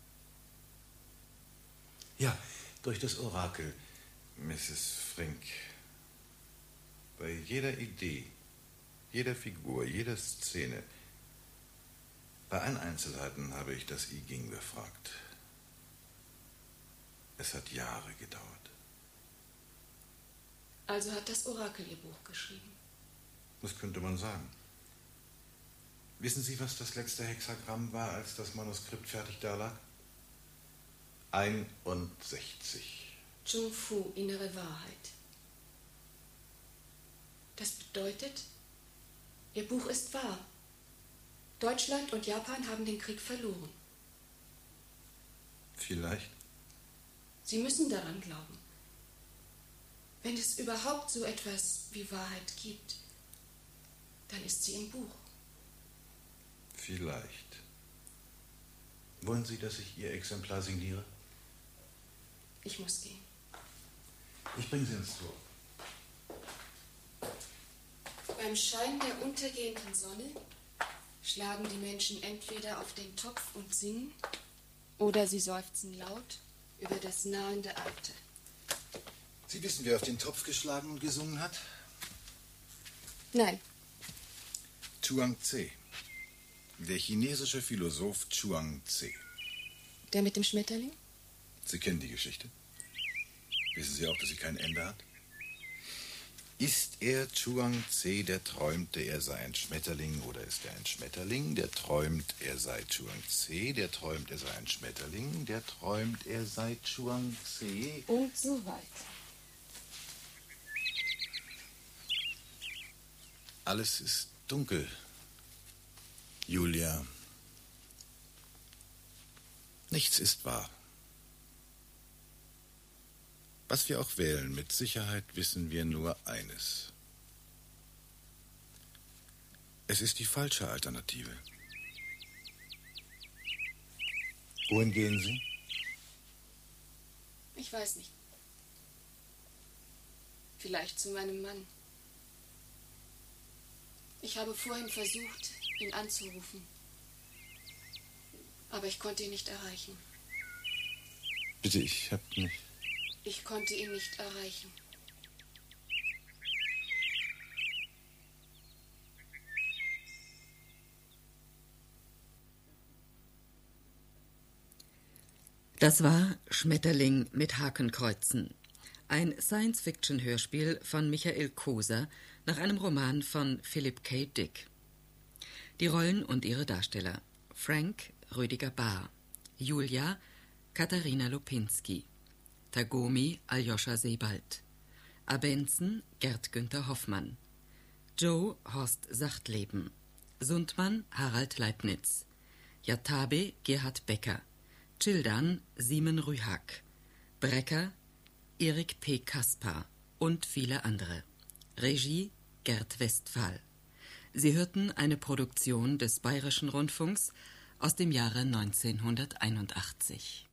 Ja, durch das Orakel, Misses Frink. Bei jeder Idee, jeder Figur, jeder Szene Bei allen Einzelheiten habe ich das I Ging befragt. Es hat Jahre gedauert. Also hat das Orakel Ihr Buch geschrieben? Das könnte man sagen. Wissen Sie, was das letzte Hexagramm war, als das Manuskript fertig dalag? einundsechzig. Chung Fu, innere Wahrheit. Das bedeutet, Ihr Buch ist wahr. Deutschland und Japan haben den Krieg verloren. Vielleicht. Sie müssen daran glauben. Wenn es überhaupt so etwas wie Wahrheit gibt, dann ist sie im Buch. Vielleicht. Wollen Sie, dass ich Ihr Exemplar signiere? Ich muss gehen. Ich bringe Sie ins Tor. Beim Schein der untergehenden Sonne schlagen die Menschen entweder auf den Topf und singen, oder sie seufzen laut über das nahende Alter. Sie wissen, wer auf den Topf geschlagen und gesungen hat? Nein. Chuang-Tze. Der chinesische Philosoph Chuang-Tze. Der mit dem Schmetterling? Sie kennen die Geschichte. Wissen Sie auch, dass sie kein Ende hat? Ist er Chuang-Tze, der träumte, er sei ein Schmetterling, oder ist er ein Schmetterling, der träumt, er sei Chuang-Tze, der träumt, er sei ein Schmetterling, der träumt, er sei Chuang-Tze? Und so weiter. Alles ist dunkel, Julia. Nichts ist wahr. Was wir auch wählen, mit Sicherheit wissen wir nur eines. Es ist die falsche Alternative. Wohin gehen Sie? Ich weiß nicht. Vielleicht zu meinem Mann. Ich habe vorhin versucht, ihn anzurufen. Aber ich konnte ihn nicht erreichen. Bitte, ich hab nicht... Ich konnte ihn nicht erreichen. Das war Schmetterling mit Hakenkreuzen, ein Science-Fiction-Hörspiel von Michael Koser nach einem Roman von Philip K. Dick. Die Rollen und ihre Darsteller: Frank Rüdiger Bahr, Julia Katharina Lupinski, Tagomi Aljoscha Sebald, Abenzen Gerd Günther Hoffmann, Joe Horst Sachtleben, Sundmann Harald Leibniz, Yatabe Gerhard Becker, Childan Simon Rühak, Brecker Erik P. Kaspar und viele andere. Regie Gerd Westphal. Sie hörten eine Produktion des Bayerischen Rundfunks aus dem Jahre neunzehnhunderteinundachtzig.